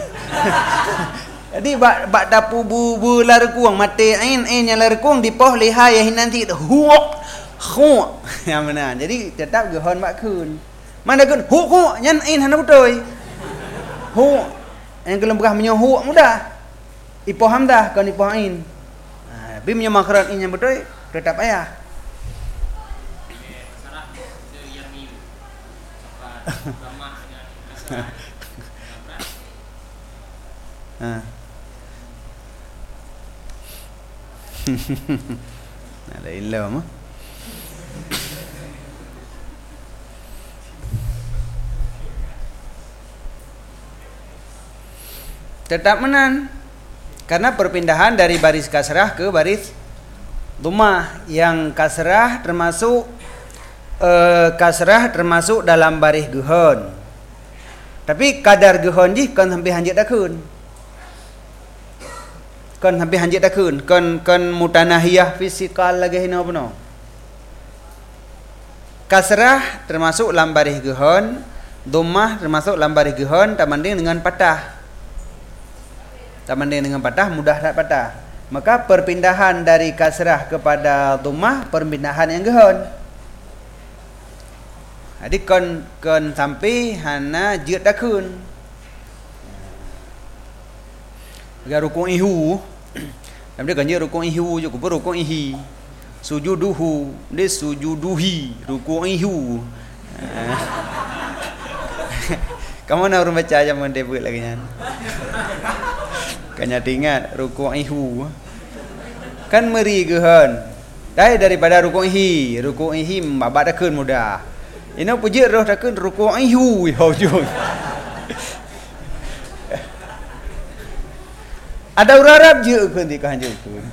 Jadi bak bak dapu bu bu lar kuang mate ain ain yang lar kuang dipoh liha ya nanti huwa khu yang mana. Jadi tetap gehon bak kun. Mana kun hu hu nyan ain hana betul. Hu yang kelem berah menyohu mudah. Ipoh hamdah kan ipoh ain. Ha bi menyo makhraj in yang betul tetap ayah. Ha. Ada ilmu. Tetap menan karena perpindahan dari baris kasrah ke baris dhammah yang kasrah termasuk eh, kasrah termasuk dalam baris gehon. Tapi kadar gehon ji kan sampai hanjit dakun. Kan sampai hanjit dakun, kan kan mutanahiyah fisikal lagi hina apa no. Kasrah termasuk dalam baris gehon, dhammah termasuk dalam baris gehon tak banding dengan patah. Tak banding dengan patah mudah tak patah. Maka perpindahan dari kasrah kepada dhammah perpindahan yang gehon. Jadi kon kon sampai hana jeut dakun. Ga rukun ihu. Nam dia kan je rukun ihu je ko rukun ihi. Sujuduhu, dia sujuduhi, rukun ihu. Kamu nak urang baca aja mun debut lagi nyan. Kanya ingat rukun ihu. Kan meri gehon. Dai daripada rukun ihi, rukun ihi babak dakun mudah. Ino puji roh dakun rukun ihu yo jo. Ada urang Arab je kun di kan je kun.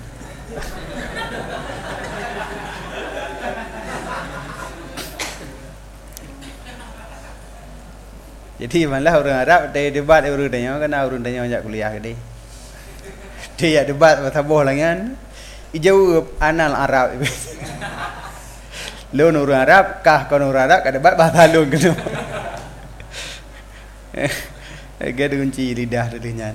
Jadi malah orang Arab dia debat urang tanya kan urang tanya ajak kuliah ke dia. Dia debat pasal boh langan. Ijau anal Arab. Lon orang Arab kah kon orang Arab ka debat bahasa lon kena. Eh ge kunci lidah tadi nyan.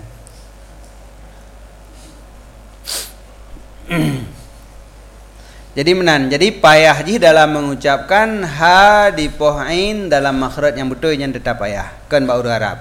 Jadi menan, jadi payah ji dalam mengucapkan ha di poh ain dalam makhraj yang betul yang tetap payah kan bau Arab.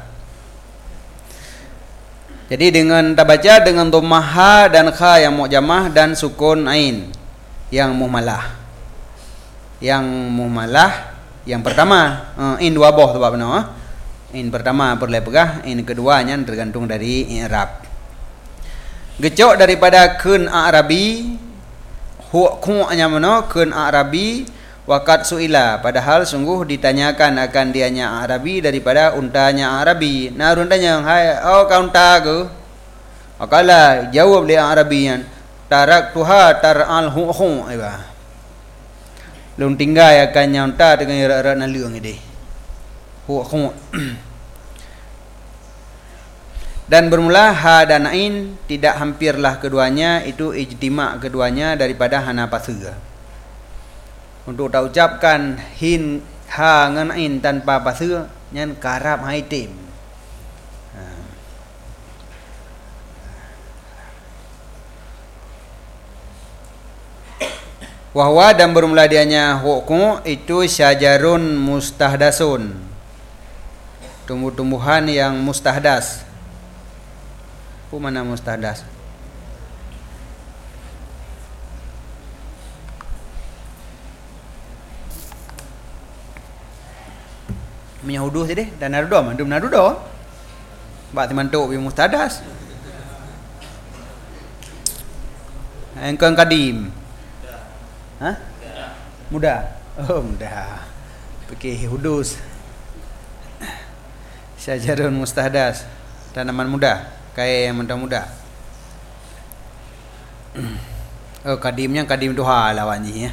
Jadi dengan tabaca dengan dhammah ha dan kha yang mu'jamah dan sukun ain yang muhmalah. Yang muhmalah yang pertama uh, in dua boh tu apa nama? In pertama perle pegah, in keduanya tergantung dari i'rab. Gecok daripada kun Arabi hu ku'nya mana kun Arabi waqad suila padahal sungguh ditanyakan akan dianya Arabi daripada untanya Arabi. Nah untanya hai oh kau unta ke Akala jawab li Arabian, tarak tuha taral hu hu iba. Lung tinggal akan nyanta dengan rak-rak nalung ini. Hu hu. Dan bermula ha dan ain, tidak hampirlah keduanya, itu ijtima' keduanya daripada hana pasir. Untuk tak ucapkan hin ha ngan ain tanpa pasir, nyan karab haitim. Wahwa dan bermula dianya hukum itu syajarun mustahdasun, tumbuh-tumbuhan yang mustahdas. Apa mana mustahdas? Menyahuduh tadi dan narudo mandum narudo. Bak temantuk bi mustahdas. Engkau kadim. Hah? Muda. Oh, muda. Fikih hudus. Syajarun mustahdas, tanaman muda, kayak yang muda-muda. Oh, kadimnya kadim duha lawannya ya.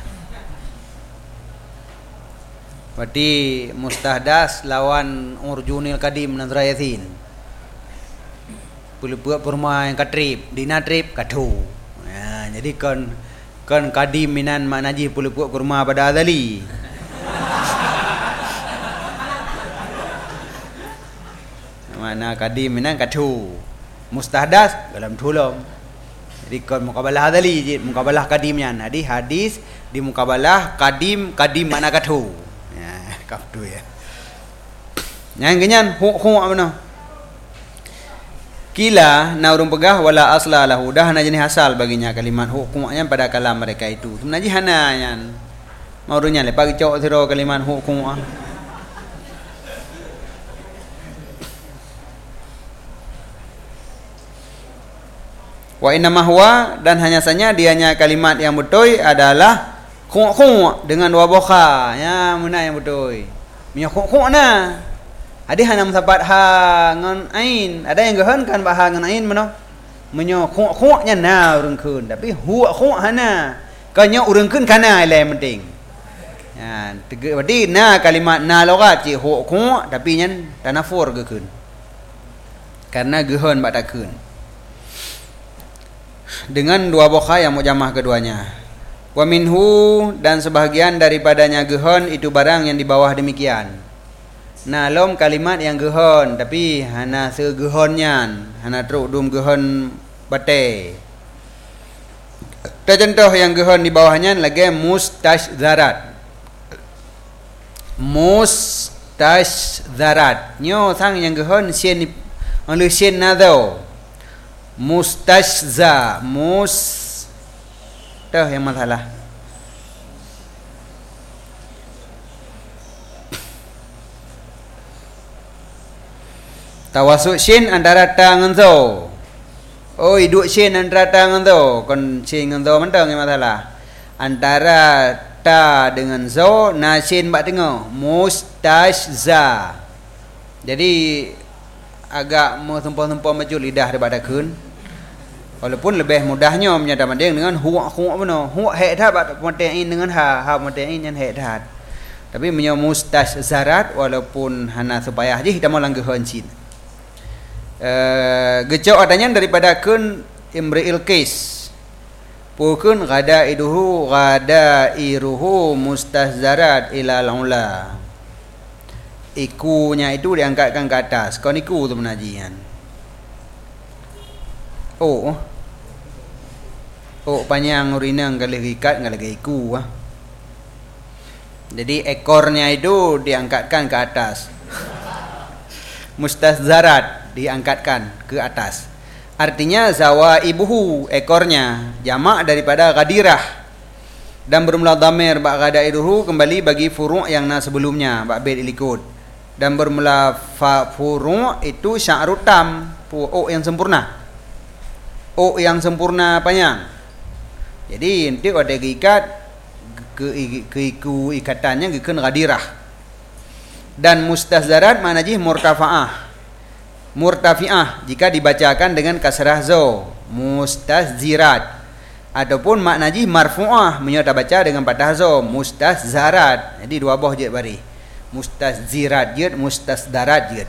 Berarti mustahdas lawan urjunil kadim nadrayatin. Puluh-puluh perma yang katrip, dina trip katu. Nah, jadi kan kan kadim minan maknaji puluh-puluh kurma pada adali. Mana kadim minan katu. Mustahdas dalam tulum. Jadi kan mukabalah adali je, mukabalah kadimnya. Jadi hadis di mukabalah kadim kadim mana katu. Kaptu ya. Yang kenyan hu hu mana? Kila na urung pegah wala asla lahu, dah na jenis asal baginya kalimat hu hu nya pada kalam mereka itu. Sebenarnya hana yan. Maurunya le pagi cok siro kalimat hu hu. Wa inna mahwa, dan hanya saja dianya kalimat yang betul adalah khu-khu dengan dua bokha. Ya, mana yang betul? Punya khu-khu na. Ada hana mensabat ha ngan ain. Ada yang gehan kan bah ha ngan ain mana? Menyo khu-khu nya na urang keun. Tapi hu khu hana. Kanya urang keun kana ile penting. Ya, tege berarti na kalimat na logat ci hu-khu tapi nyan tanafur gekeun. Karena gehan bak takeun. Dengan dua bokha yang mujamah keduanya. Wa minhu, dan sebahagian daripadanya gehon itu barang yang di bawah demikian. Nah, lom kalimat yang gehon tapi hana segehonnya, hana truk dum gehon bate. Contoh yang gehon di bawahnya lagi mustashzarat. Mustashzarat. Nyo sang yang gehon sien oleh sien nado. Mustashza, mus Tuh yang masalah. Tawasuk shin antara ta ngan zo. Oh, iduk shin antara ta ngan zo. Kon shin ngan zo mentang yang masalah. Antara ta dengan zo, na shin bak tengah. Mustashza. Jadi agak mentempuh-tempuh maju lidah daripada kun. Walaupun lebih mudahnya menyadar banding dengan huwa huwa mana huwa hedat bat mutain dengan ha ha mutain yang hedat. Tapi menyo mustashzarat walaupun hana supaya je kita malang gehon sin. Eh gecok adanya daripada kun imriil qis. Pukun gada iduhu gada iruhu mustashzarat ila laula. Ikunya itu diangkatkan ke atas. Kau iku tu penajian. Oh. Oh, panjang urinang kali ikat kali iku ah. Jadi ekornya itu diangkatkan ke atas. Mustashzarat diangkatkan ke atas. Artinya zawa ibuhu, ekornya jamak daripada gadirah. Dan bermula dhamir bak gadairuhu kembali bagi furu' yang na sebelumnya bak bait ilikut. Dan bermula fa furu' itu sya'rutam, o yang sempurna. O yang sempurna panjang. Jadi nanti ada ikat ke ke iku ikatannya ke gadirah. Dan mustashzarat mana ji murtafa'ah. murtafi'ah jika dibacakan dengan kasrah za, mustazzirat. Ataupun makna ji marfu'ah menyata baca dengan fathah za, mustazzarat. Jadi dua buah je bari. Mustazzirat je, mustazdarat je.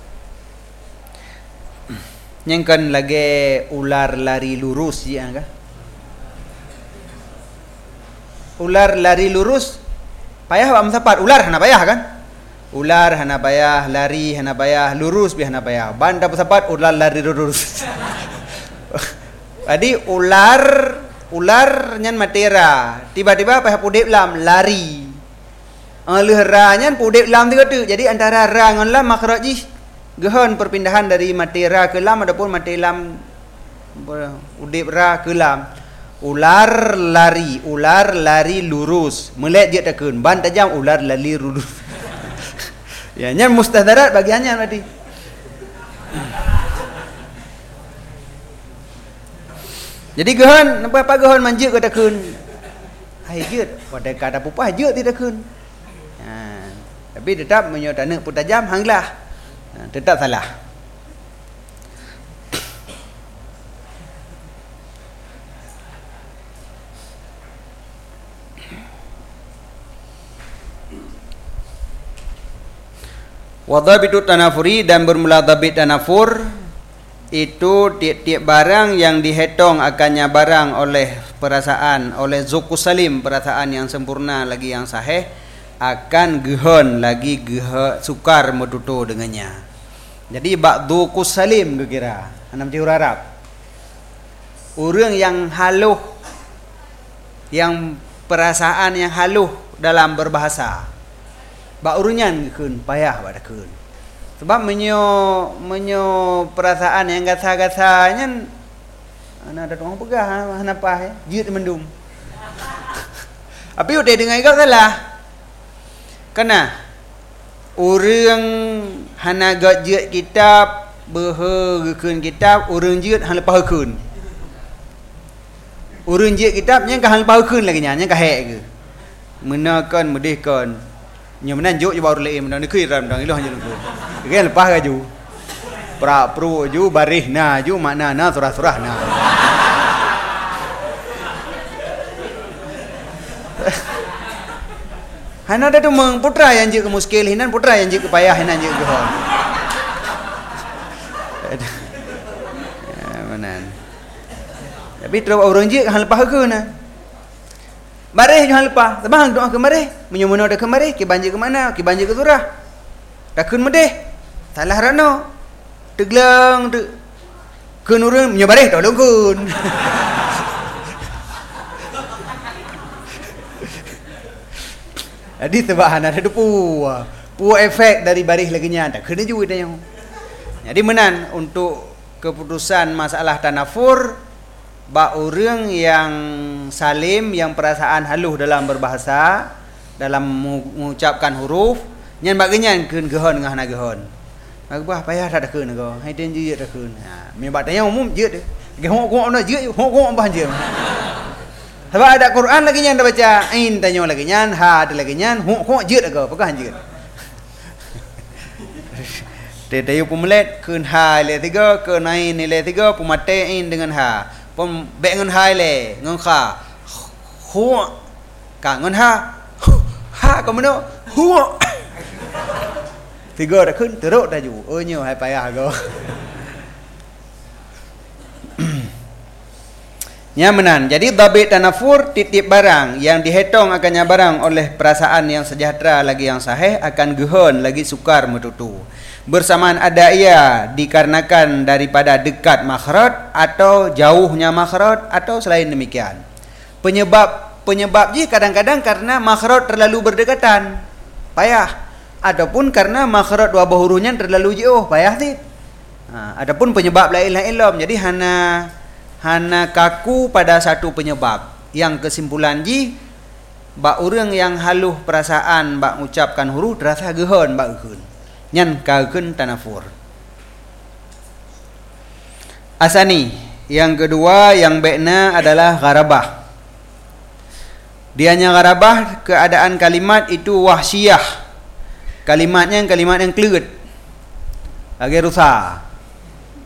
Yang kan lagi ular lari lurus je kan? Ular lari lurus payah apa sapat? Ular hana payah kan? Ular hana payah, lari hana payah, lurus bi hana payah. Banda sapat ular lari lurus. Jadi ular ular nyan matera tiba-tiba payah pudip lam lari alih ra nyan pudip lam tu kata jadi antara ra ngan lam makhraj ji gehon perpindahan dari matera ke lam ataupun matelam udip ra ke lam. Ular lari ular lari lurus melek dia takun ban tajam ular lari lurus. Ya nyan mustahdarat bagiannya tadi. Jadi gehon nampak apa gehon manjut ke takun. Hai jeut pada kata pupah jeut tidak kun. Ha, tapi tetap menyotana pun tajam hanglah. Ha, tetap salah. Wadhabitu tanafuri dan bermula dhabit tanafur itu tiap-tiap barang yang dihitung akannya barang oleh perasaan, oleh zukus salim, perasaan yang sempurna lagi yang sahih, akan gehon lagi gehe, sukar metutu dengannya. Jadi bak zukus salim kira ana macam huruf Arab. Orang yang haluh, yang perasaan yang haluh dalam berbahasa. Bak urunyan keun payah bak keun. Sebab menyo menyo perasaan yang gasa-gasanya ana ada orang pegah ana apa ya jeut mendum. Tapi udah dengar kau salah. Kena urang hana gat jeut kitab behegeun kitab urang jeut han lepas keun. Urang jeut kitab nya ka han lepas keun lagi nya nya ka hek ke. Menakan medihkan. Nya menan juk je baru lain menan kui ram dang iloh je lu. Kan lepas kaju. Pra pro ju barih na ju makna na surah-surah na. Hana ada tu meng putra yang je ke muskil hinan putra yang je ke payah hinan je ke hon. Ya menan. Tapi terus orang je hang lepas ke na. Marih jangan lupa. Sebab doa ke marih, menyumun dah ke marih, ke banjir ke mana? Ke banjir ke surah. Takun medeh. Salah rano. Teglang tu. Kun urang menyabarih tolong kun. Jadi sebab hana ada pu. Pu efek dari barih lagi nya tak kena juga dia. Jadi menan untuk keputusan masalah tanafur ba orang yang salim, yang perasaan haluh dalam berbahasa, dalam mengucapkan huruf, nyan bagenyan keun gehon ngah na gehon. Bagah payah tak keun go. Hai den jeut tak keun. Ha, menyebab tanya umum jeut. Gehok gok na jeut, hok gok bah je. Sebab ada Quran lagi nyan dah baca, ain tanya lagi nyan, ha ada lagi nyan, hok hok jeut go, pegah jeut. Tetayu pemelet keun ha le tiga, keun ain le tiga, pemate ain dengan ha. Pom bek ngan hai le ngan kha hu ka ngan ha ha ko meno hu tiga dah kun teruk dah ju oi nyo hai payah go. Nyamanan. Jadi dhabit tanafur titip barang yang dihitung akannya barang oleh perasaan yang sejahtera lagi yang sahih akan gehon lagi sukar metutu. Bersamaan ada ia dikarenakan daripada dekat makhraj atau jauhnya makhraj atau selain demikian. Penyebab penyebab je kadang-kadang karena makhraj terlalu berdekatan, payah. Ataupun karena makhraj dua buah hurufnya terlalu jauh, payah ti. Ha, adapun penyebab lain-lain lom. Jadi hana hana kaku pada satu penyebab. Yang kesimpulan ji bak urang yang haluh perasaan bak ucapkan huruf terasa gehon bak keun. Nyan kageun tanafur. Asani, yang kedua yang baiknya adalah gharabah. Dianya gharabah keadaan kalimat itu wahsiyah. Kalimatnya kalimat yang kleut. Lagi rusak.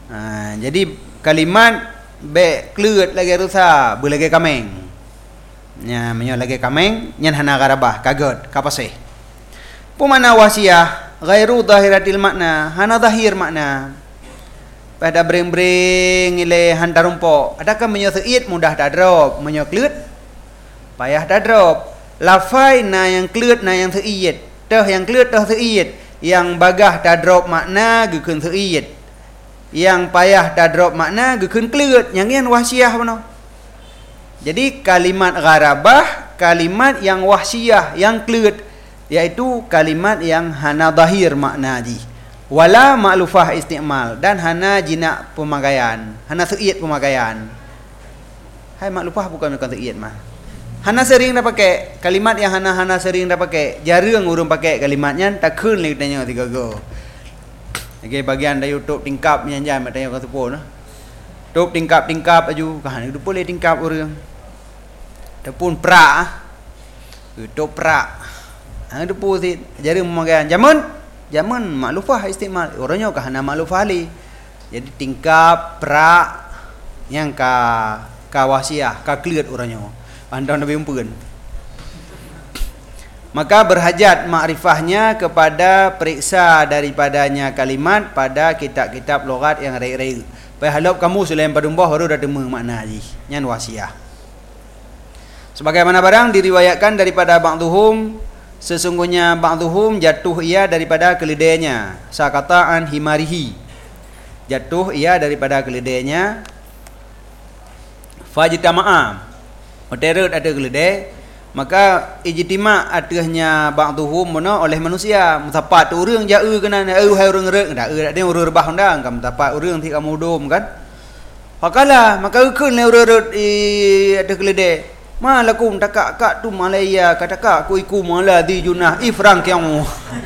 Ha, jadi kalimat be kleut lagi rusa bu lagi kameng. Nya menyo lagi kameng nyan hana garabah kagot kapaseh. Pemana wasiah ghairu zahiratil makna, hana zahir makna. Pada breng-breng ile hantarumpo. Adakah menyo seit mudah tak drop, menyo kleut payah tak drop. Lafai na yang kleut na yang seit. Teh yang kleut teh seit, yang bagah tak drop makna gekeun seit. Yang payah dah drop makna gekeun kleut yang yang wasiah mano. Jadi kalimat gharabah kalimat yang wasiah yang kleut, iaitu kalimat yang hana zahir makna ji wala ma'lufah istimal, dan hana jinak pemakaian, hana seit pemakaian. Hai ma'lufah bukan bukan seit mah. Hana sering dah pakai kalimat yang hana-hana sering dah pakai, jarang urang pakai kalimatnya takun lagi tanya tiga go. Okay, bagian dari YouTube tingkap yang jangan tanya kau sepuluh nah. YouTube tingkap-tingkap aju kan itu boleh tingkap orang. Tepun pra. YouTube pra. Hang itu pun sih jadi memakai zaman zaman maklufah istimal. Orangnya kan hana maklufah ali. Jadi tingkap pra yang ka kawasiah, ka kleut orangnya. Pandang Nabi umpun. Maka berhajat makrifahnya kepada periksa daripadanya kalimat pada kitab-kitab lughat yang rei-rei. Pahalap kamu selain padumbah baru dah dema makna haji. Nyan wasiah. Sebagaimana barang diriwayatkan daripada ba'dhum, sesungguhnya ba'dhum jatuh ia daripada keledainya. Sakata an himarihi. Jatuh ia daripada keledainya. Fajtama'a. Materet ada keledai. Maka ijtima atasnya ba'dhum mana oleh manusia. Mutapat urang ja eu kena eu hai urang rek dak eu dak dia urang rebah ndang kam tapat urang ti kamu dom kan. Hakala maka keun le urang i ada keledai. Ma lakum takak kak tu Malaya kataka ku iku mala di junah ifrang kiamu.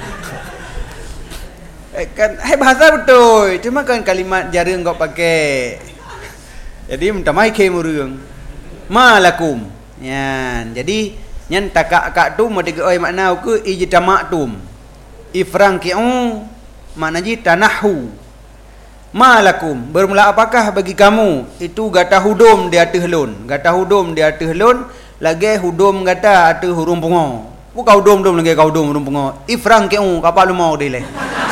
eh, kan hai bahasa betul. Cuma kan kalimat jarang kau pakai. Jadi minta mai ke urang. Ma lakum. Yan, jadi nyan takak-kak tu mesti oi makna ke ijtamatum. Ifrang ki'u makna ji tanahu. Malakum, bermula apakah bagi kamu? Itu gata hudum di atas lun. Gata hudum di atas lun, lagi hudum gata atas hurung pungo. Bukan hudum-hudum lagi kau hudum hurung pungo. Ifrang ki'u kapal lu mau dile.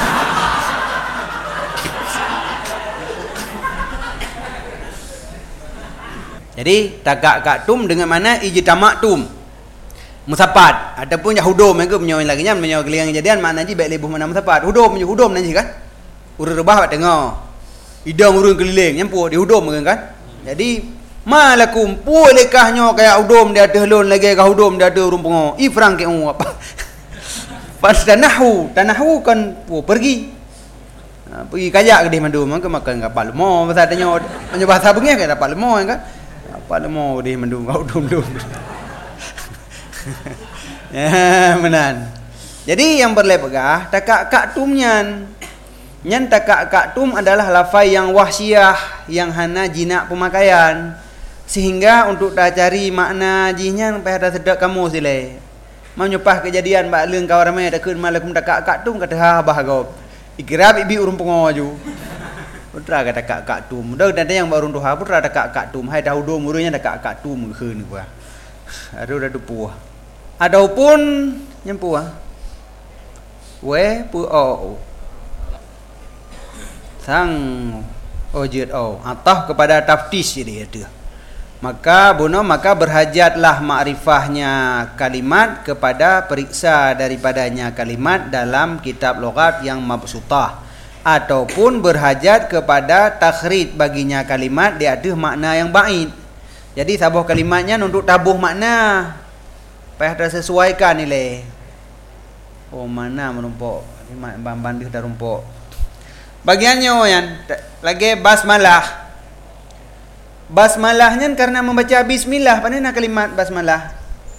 Jadi takak tum dengan mana ijtamatum musapat ataupun yahudum yang ke punya lagi nya punya keliang kejadian makna ji baik lebuh mana musapat hudum punya hudum nanti kan urang rebah bat tengah idang urang keliling nyampu di hudum kan. Jadi malakum bolehkahnya kayak hudum di atas lun lagi ka hudum di atas urang pengo ifrang ke apa pas tanahu tanahu kan oh, pergi ha, pergi kajak ke dia mandu maka makan kapal mo bahasa tanya punya bahasa bengi kan kapal mo kan. Apa lemo dia mendung kau dum-dum. Ya, menan. Jadi yang berlepegah takak kak tumnyan. Nyan takak kak tum adalah lafai yang wahsiah, yang hana jinak pemakaian. Sehingga untuk dah cari makna jinyan payah dah sedek kamu sile. Mau nyupah kejadian bak leung kau ramai dak keun malakum takak kak tum kata ha bah gop. Ikirab ibi urung pengaju. Putra kata kak kak tum. Dah ada yang baru tuha putra ada kak kak tum. Hai dah dua murunya ada kak kak tum ke ni gua. Aduh dah dupu. Adapun nyempu ah. We pu o. Sang ojit o atah kepada taftis dia tu. Maka buno maka berhajatlah makrifahnya kalimat kepada periksa daripadanya kalimat dalam kitab lughat yang mabsutah. Ataupun berhajat kepada takhrij baginya kalimat dia ada makna yang baik. Jadi sabuh kalimatnya untuk tabuh makna payah dah sesuaikan nilai. Oh mana merumpok bandih dah rumpok. Bagiannya yang lagi basmalah. Basmalahnya karena membaca bismillah. Mana kalimat basmalah?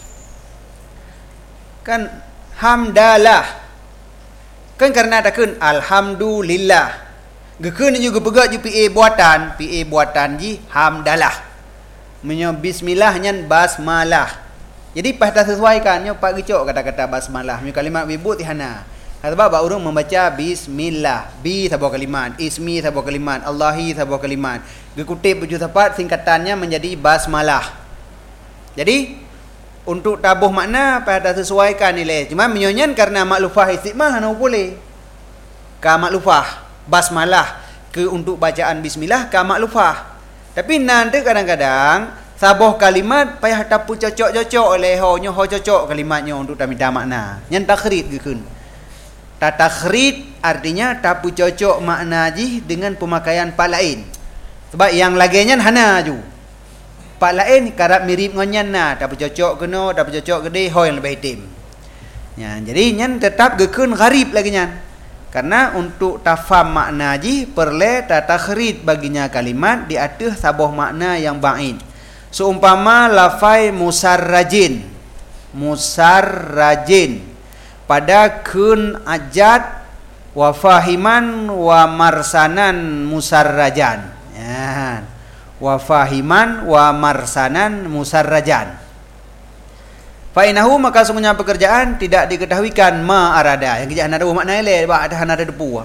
Kan hamdalah. Kan karena ada kun alhamdulillah. Gekun juga pegak ju P A buatan, P A buatan ji hamdalah. Menyo bismillah nyan basmalah. Jadi pas dah sesuaikan nyo pak gicok kata-kata basmalah. Nyo kalimat wibut tihana. Sebab bak urang membaca bismillah, bi sebuah kalimat, ismi sebuah kalimat, Allahi sebuah kalimat. Gekutip tujuh tepat singkatannya menjadi basmalah. Jadi untuk tabuh makna pada sesuaikan nilai. Cuma menyonyan karena maklufah istiqmal hana boleh. Ka maklufah basmalah ke untuk bacaan bismillah ka maklufah. Tapi nanti kadang-kadang sabuh kalimat payah tapu cocok-cocok oleh ho nyo ho cocok kalimatnya untuk tamida makna. Nyan takhrid gekeun. Ta takhrid artinya tapu cocok makna ji dengan pemakaian pak lain. Sebab yang lagenya hana ju. Pak lain karap mirip ngonyan na, tapi cocok kena, tapi cocok gede, ho yang lebih hitam. Ya, jadi nyan tetap gekeun gharib lagi nyan. Karena untuk tafam makna ji perle ta takhrid baginya kalimat di atas sabuh makna yang ba'id. Seumpama lafai musarrajin. Musarrajin pada kun ajat wa fahiman wa marsanan musarrajan. Ya. Wa fahiman wa marsanan musarrajan. Fa inahu maka sungguhnya pekerjaan tidak diketahuikan ma arada. Yang kerjaan ada makna ele ba ada ada depu.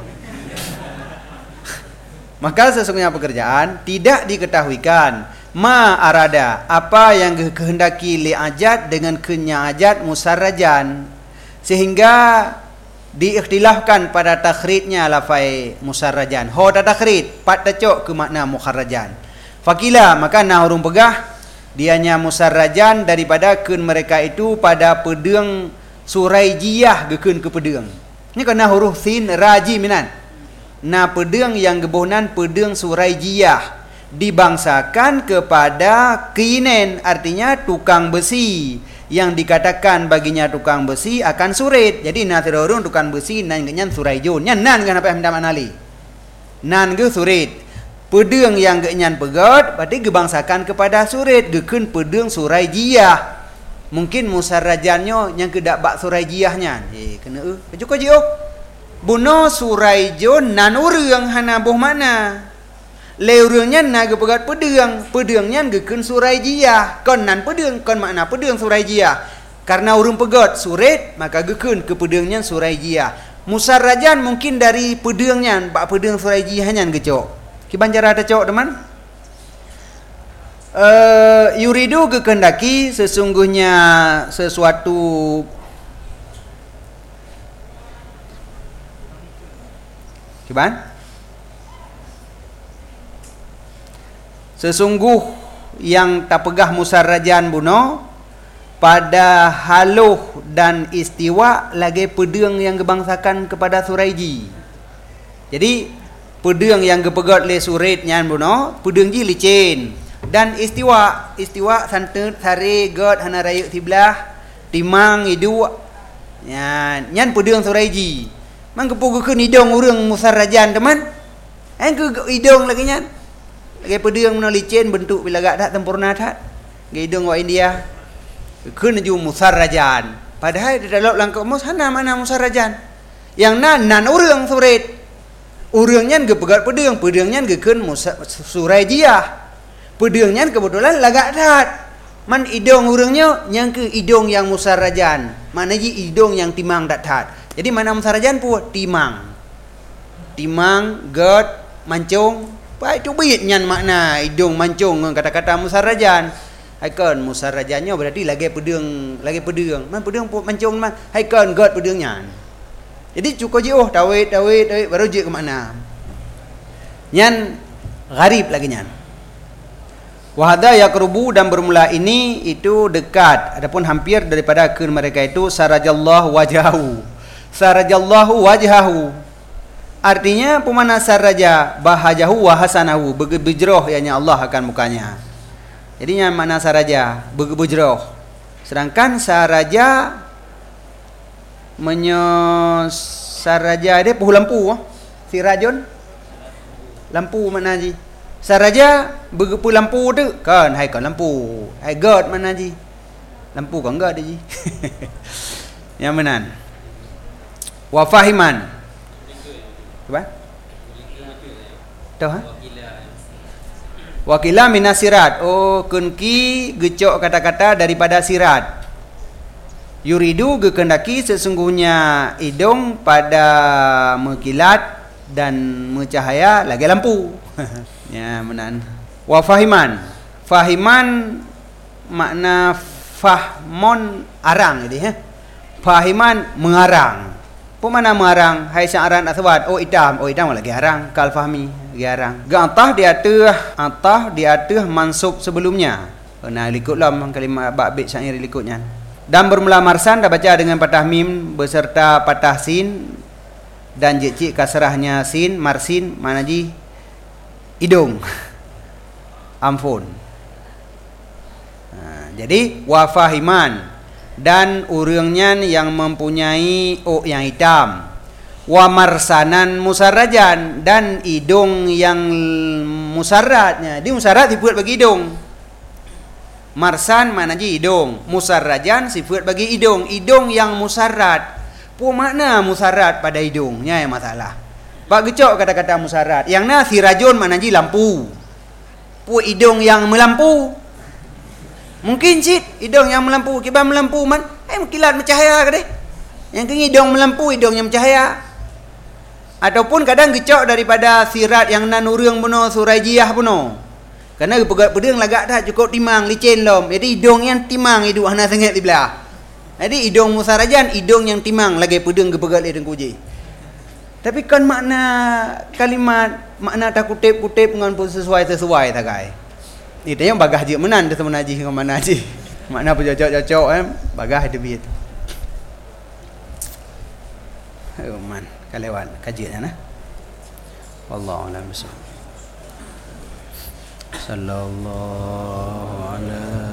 Maka sesungguhnya pekerjaan tidak diketahuikan ma arada apa yang kehendaki li ajat dengan kenya ajat musarrajan sehingga diikhtilafkan pada takhridnya lafai musarrajan. Ho ta takhrid pat tacok ke makna mukharrajan. Fakila maka nah urung pegah dianya musarrajan daripada keun mereka itu pada pedang suraijiyah gekeun ke pedang. Ini kena huruf sin raji minan. Nah pedang yang gebohnan pedang suraijiyah dibangsakan kepada kinen artinya tukang besi yang dikatakan baginya tukang besi akan surit. Jadi nah terorong tukang besi nan nyan suraijo. Nyan nan kan apa yang minta maknali. Nan ge surit. Pedang yang genyan pegat berarti gebangsakan kepada surit gekeun pedang suraijiyah. Mungkin musarrajannya yang kedak bak suraijiyahnya. Eh kena eh kejuk je oh. Buno suraijo nan urang hana boh mana. Le urangnya na ge pegat pedang, pedangnya gekeun suraijiyah. Kon nan pedang, kon makna pedang suraijiyah. Karena urang pegat surit maka gekeun ke pedangnya suraijiyah. Musarrajan mungkin dari pedangnya bak pedang suraijiyahnya gecok. Kiban cara tacok teman? Uh, yuridu kehendaki sesungguhnya sesuatu Kiban? Sesungguh yang tak pegah musarrajan buno pada haluh dan istiwa lagi pedang yang gebangsakan kepada suraiji. Jadi pedang yang gepegat le surit nyan buno pedang ji licin dan istiwa istiwa santet sare god hana rayu tiblah timang idu nyan nyan pedang suraiji mang kepugukeun idong urang musarrajan teman ang ke idong lagi nyan lagi pedang buno licin bentuk bilagak tak sempurna tak ge idong wa India keun ju musarrajan padahal di dalam langkah mus hana mana musarrajan yang nan nan urang surit. Urangnya gepegat pedang, pedangnya gekeun suraijiyah. Pedangnya kebetulan lagak dat. Man idong urangnya yang ke idong yang musarrajan. Mana ji idong yang timang dat dat. Jadi mana musarrajan pu timang. Timang, god, mancung. Pai tu bit nyan makna idong mancung kata-kata musarrajan. Haikon musarrajannya berarti lagi pedang, lagi pedang. Man pedang pu mancung man. Haikon god pedangnya. Jadi cukup je oh tawid tawid tawid baru je ke makna. Nyan gharib lagi nyan. Wahada yakrubu dan bermula ini itu dekat adapun hampir daripada keun mereka itu sarajallahu wajhahu. Sarajallahu wajhahu. Artinya pemana saraja bahajahu wa hasanahu begebejroh ianya Allah akan mukanya. Jadi nyan makna saraja begebejroh. Sedangkan saraja menyos saraja dia puhu lampu si rajon lampu mana ji saraja begepu lampu tu kan hai kan lampu hai god mana ji lampu kan god ji yang menan wa fahiman apa tahu ha wakila minasirat oh kunki gecok kata-kata daripada sirat Yuridu gekendaki sesungguhnya hidung pada mengkilat dan mencahaya lagi lampu. Ya, menan. Wa fahiman. Fahiman makna fahmon arang jadi ya. Fahiman mengarang. Apa mana mengarang? Hai sa'aran aswad. Oh idam, oh idam lagi arang. Kal fahmi, lagi arang. Gantah di atas, atah di atas mansub sebelumnya. Nah, likutlah kalimah ba'bit syair likutnya. Dan bermula marsan dah baca dengan patah mim beserta patah sin dan jecik kasrahnya sin, marsin mana ji hidung. Ampun. Nah, jadi wafahiman dan urangnya yang mempunyai oh yang hitam. Wa marsanan musarrajan dan hidung yang musarratnya. Di musarrat dibuat bagi hidung. Marsan mana ji hidung, musarrajan sifat bagi hidung, hidung yang musarrat. Apa makna musarrat pada hidungnya yang masalah. Pak gecok kata-kata musarrat. Yang na sirajun mana ji lampu. Pu hidung yang melampu. Mungkin cit hidung yang melampu, kibar melampu man, eh kilat mencahaya ke deh. Yang kini hidung melampu, hidung yang mencahaya. Ataupun kadang gecok daripada sirat yang nanurung puno, surajiyah puno. Karena pegat pedang lagak dah cukup timang licin lom. Jadi hidung yang timang hidup hana sangat di belah. Jadi hidung musarajan hidung yang timang lagi pedang gepegat ledeng kuji. Tapi kan makna kalimat makna tak kutip-kutip dengan pun sesuai-sesuai tak kai. Itu yang bagah je menan tu menaji dengan mana ji. Makna bercocok-cocok eh bagah debit. Oh man, kalewat kajian nah. Wallahu a'lam bishawab. Sallallahu alaihi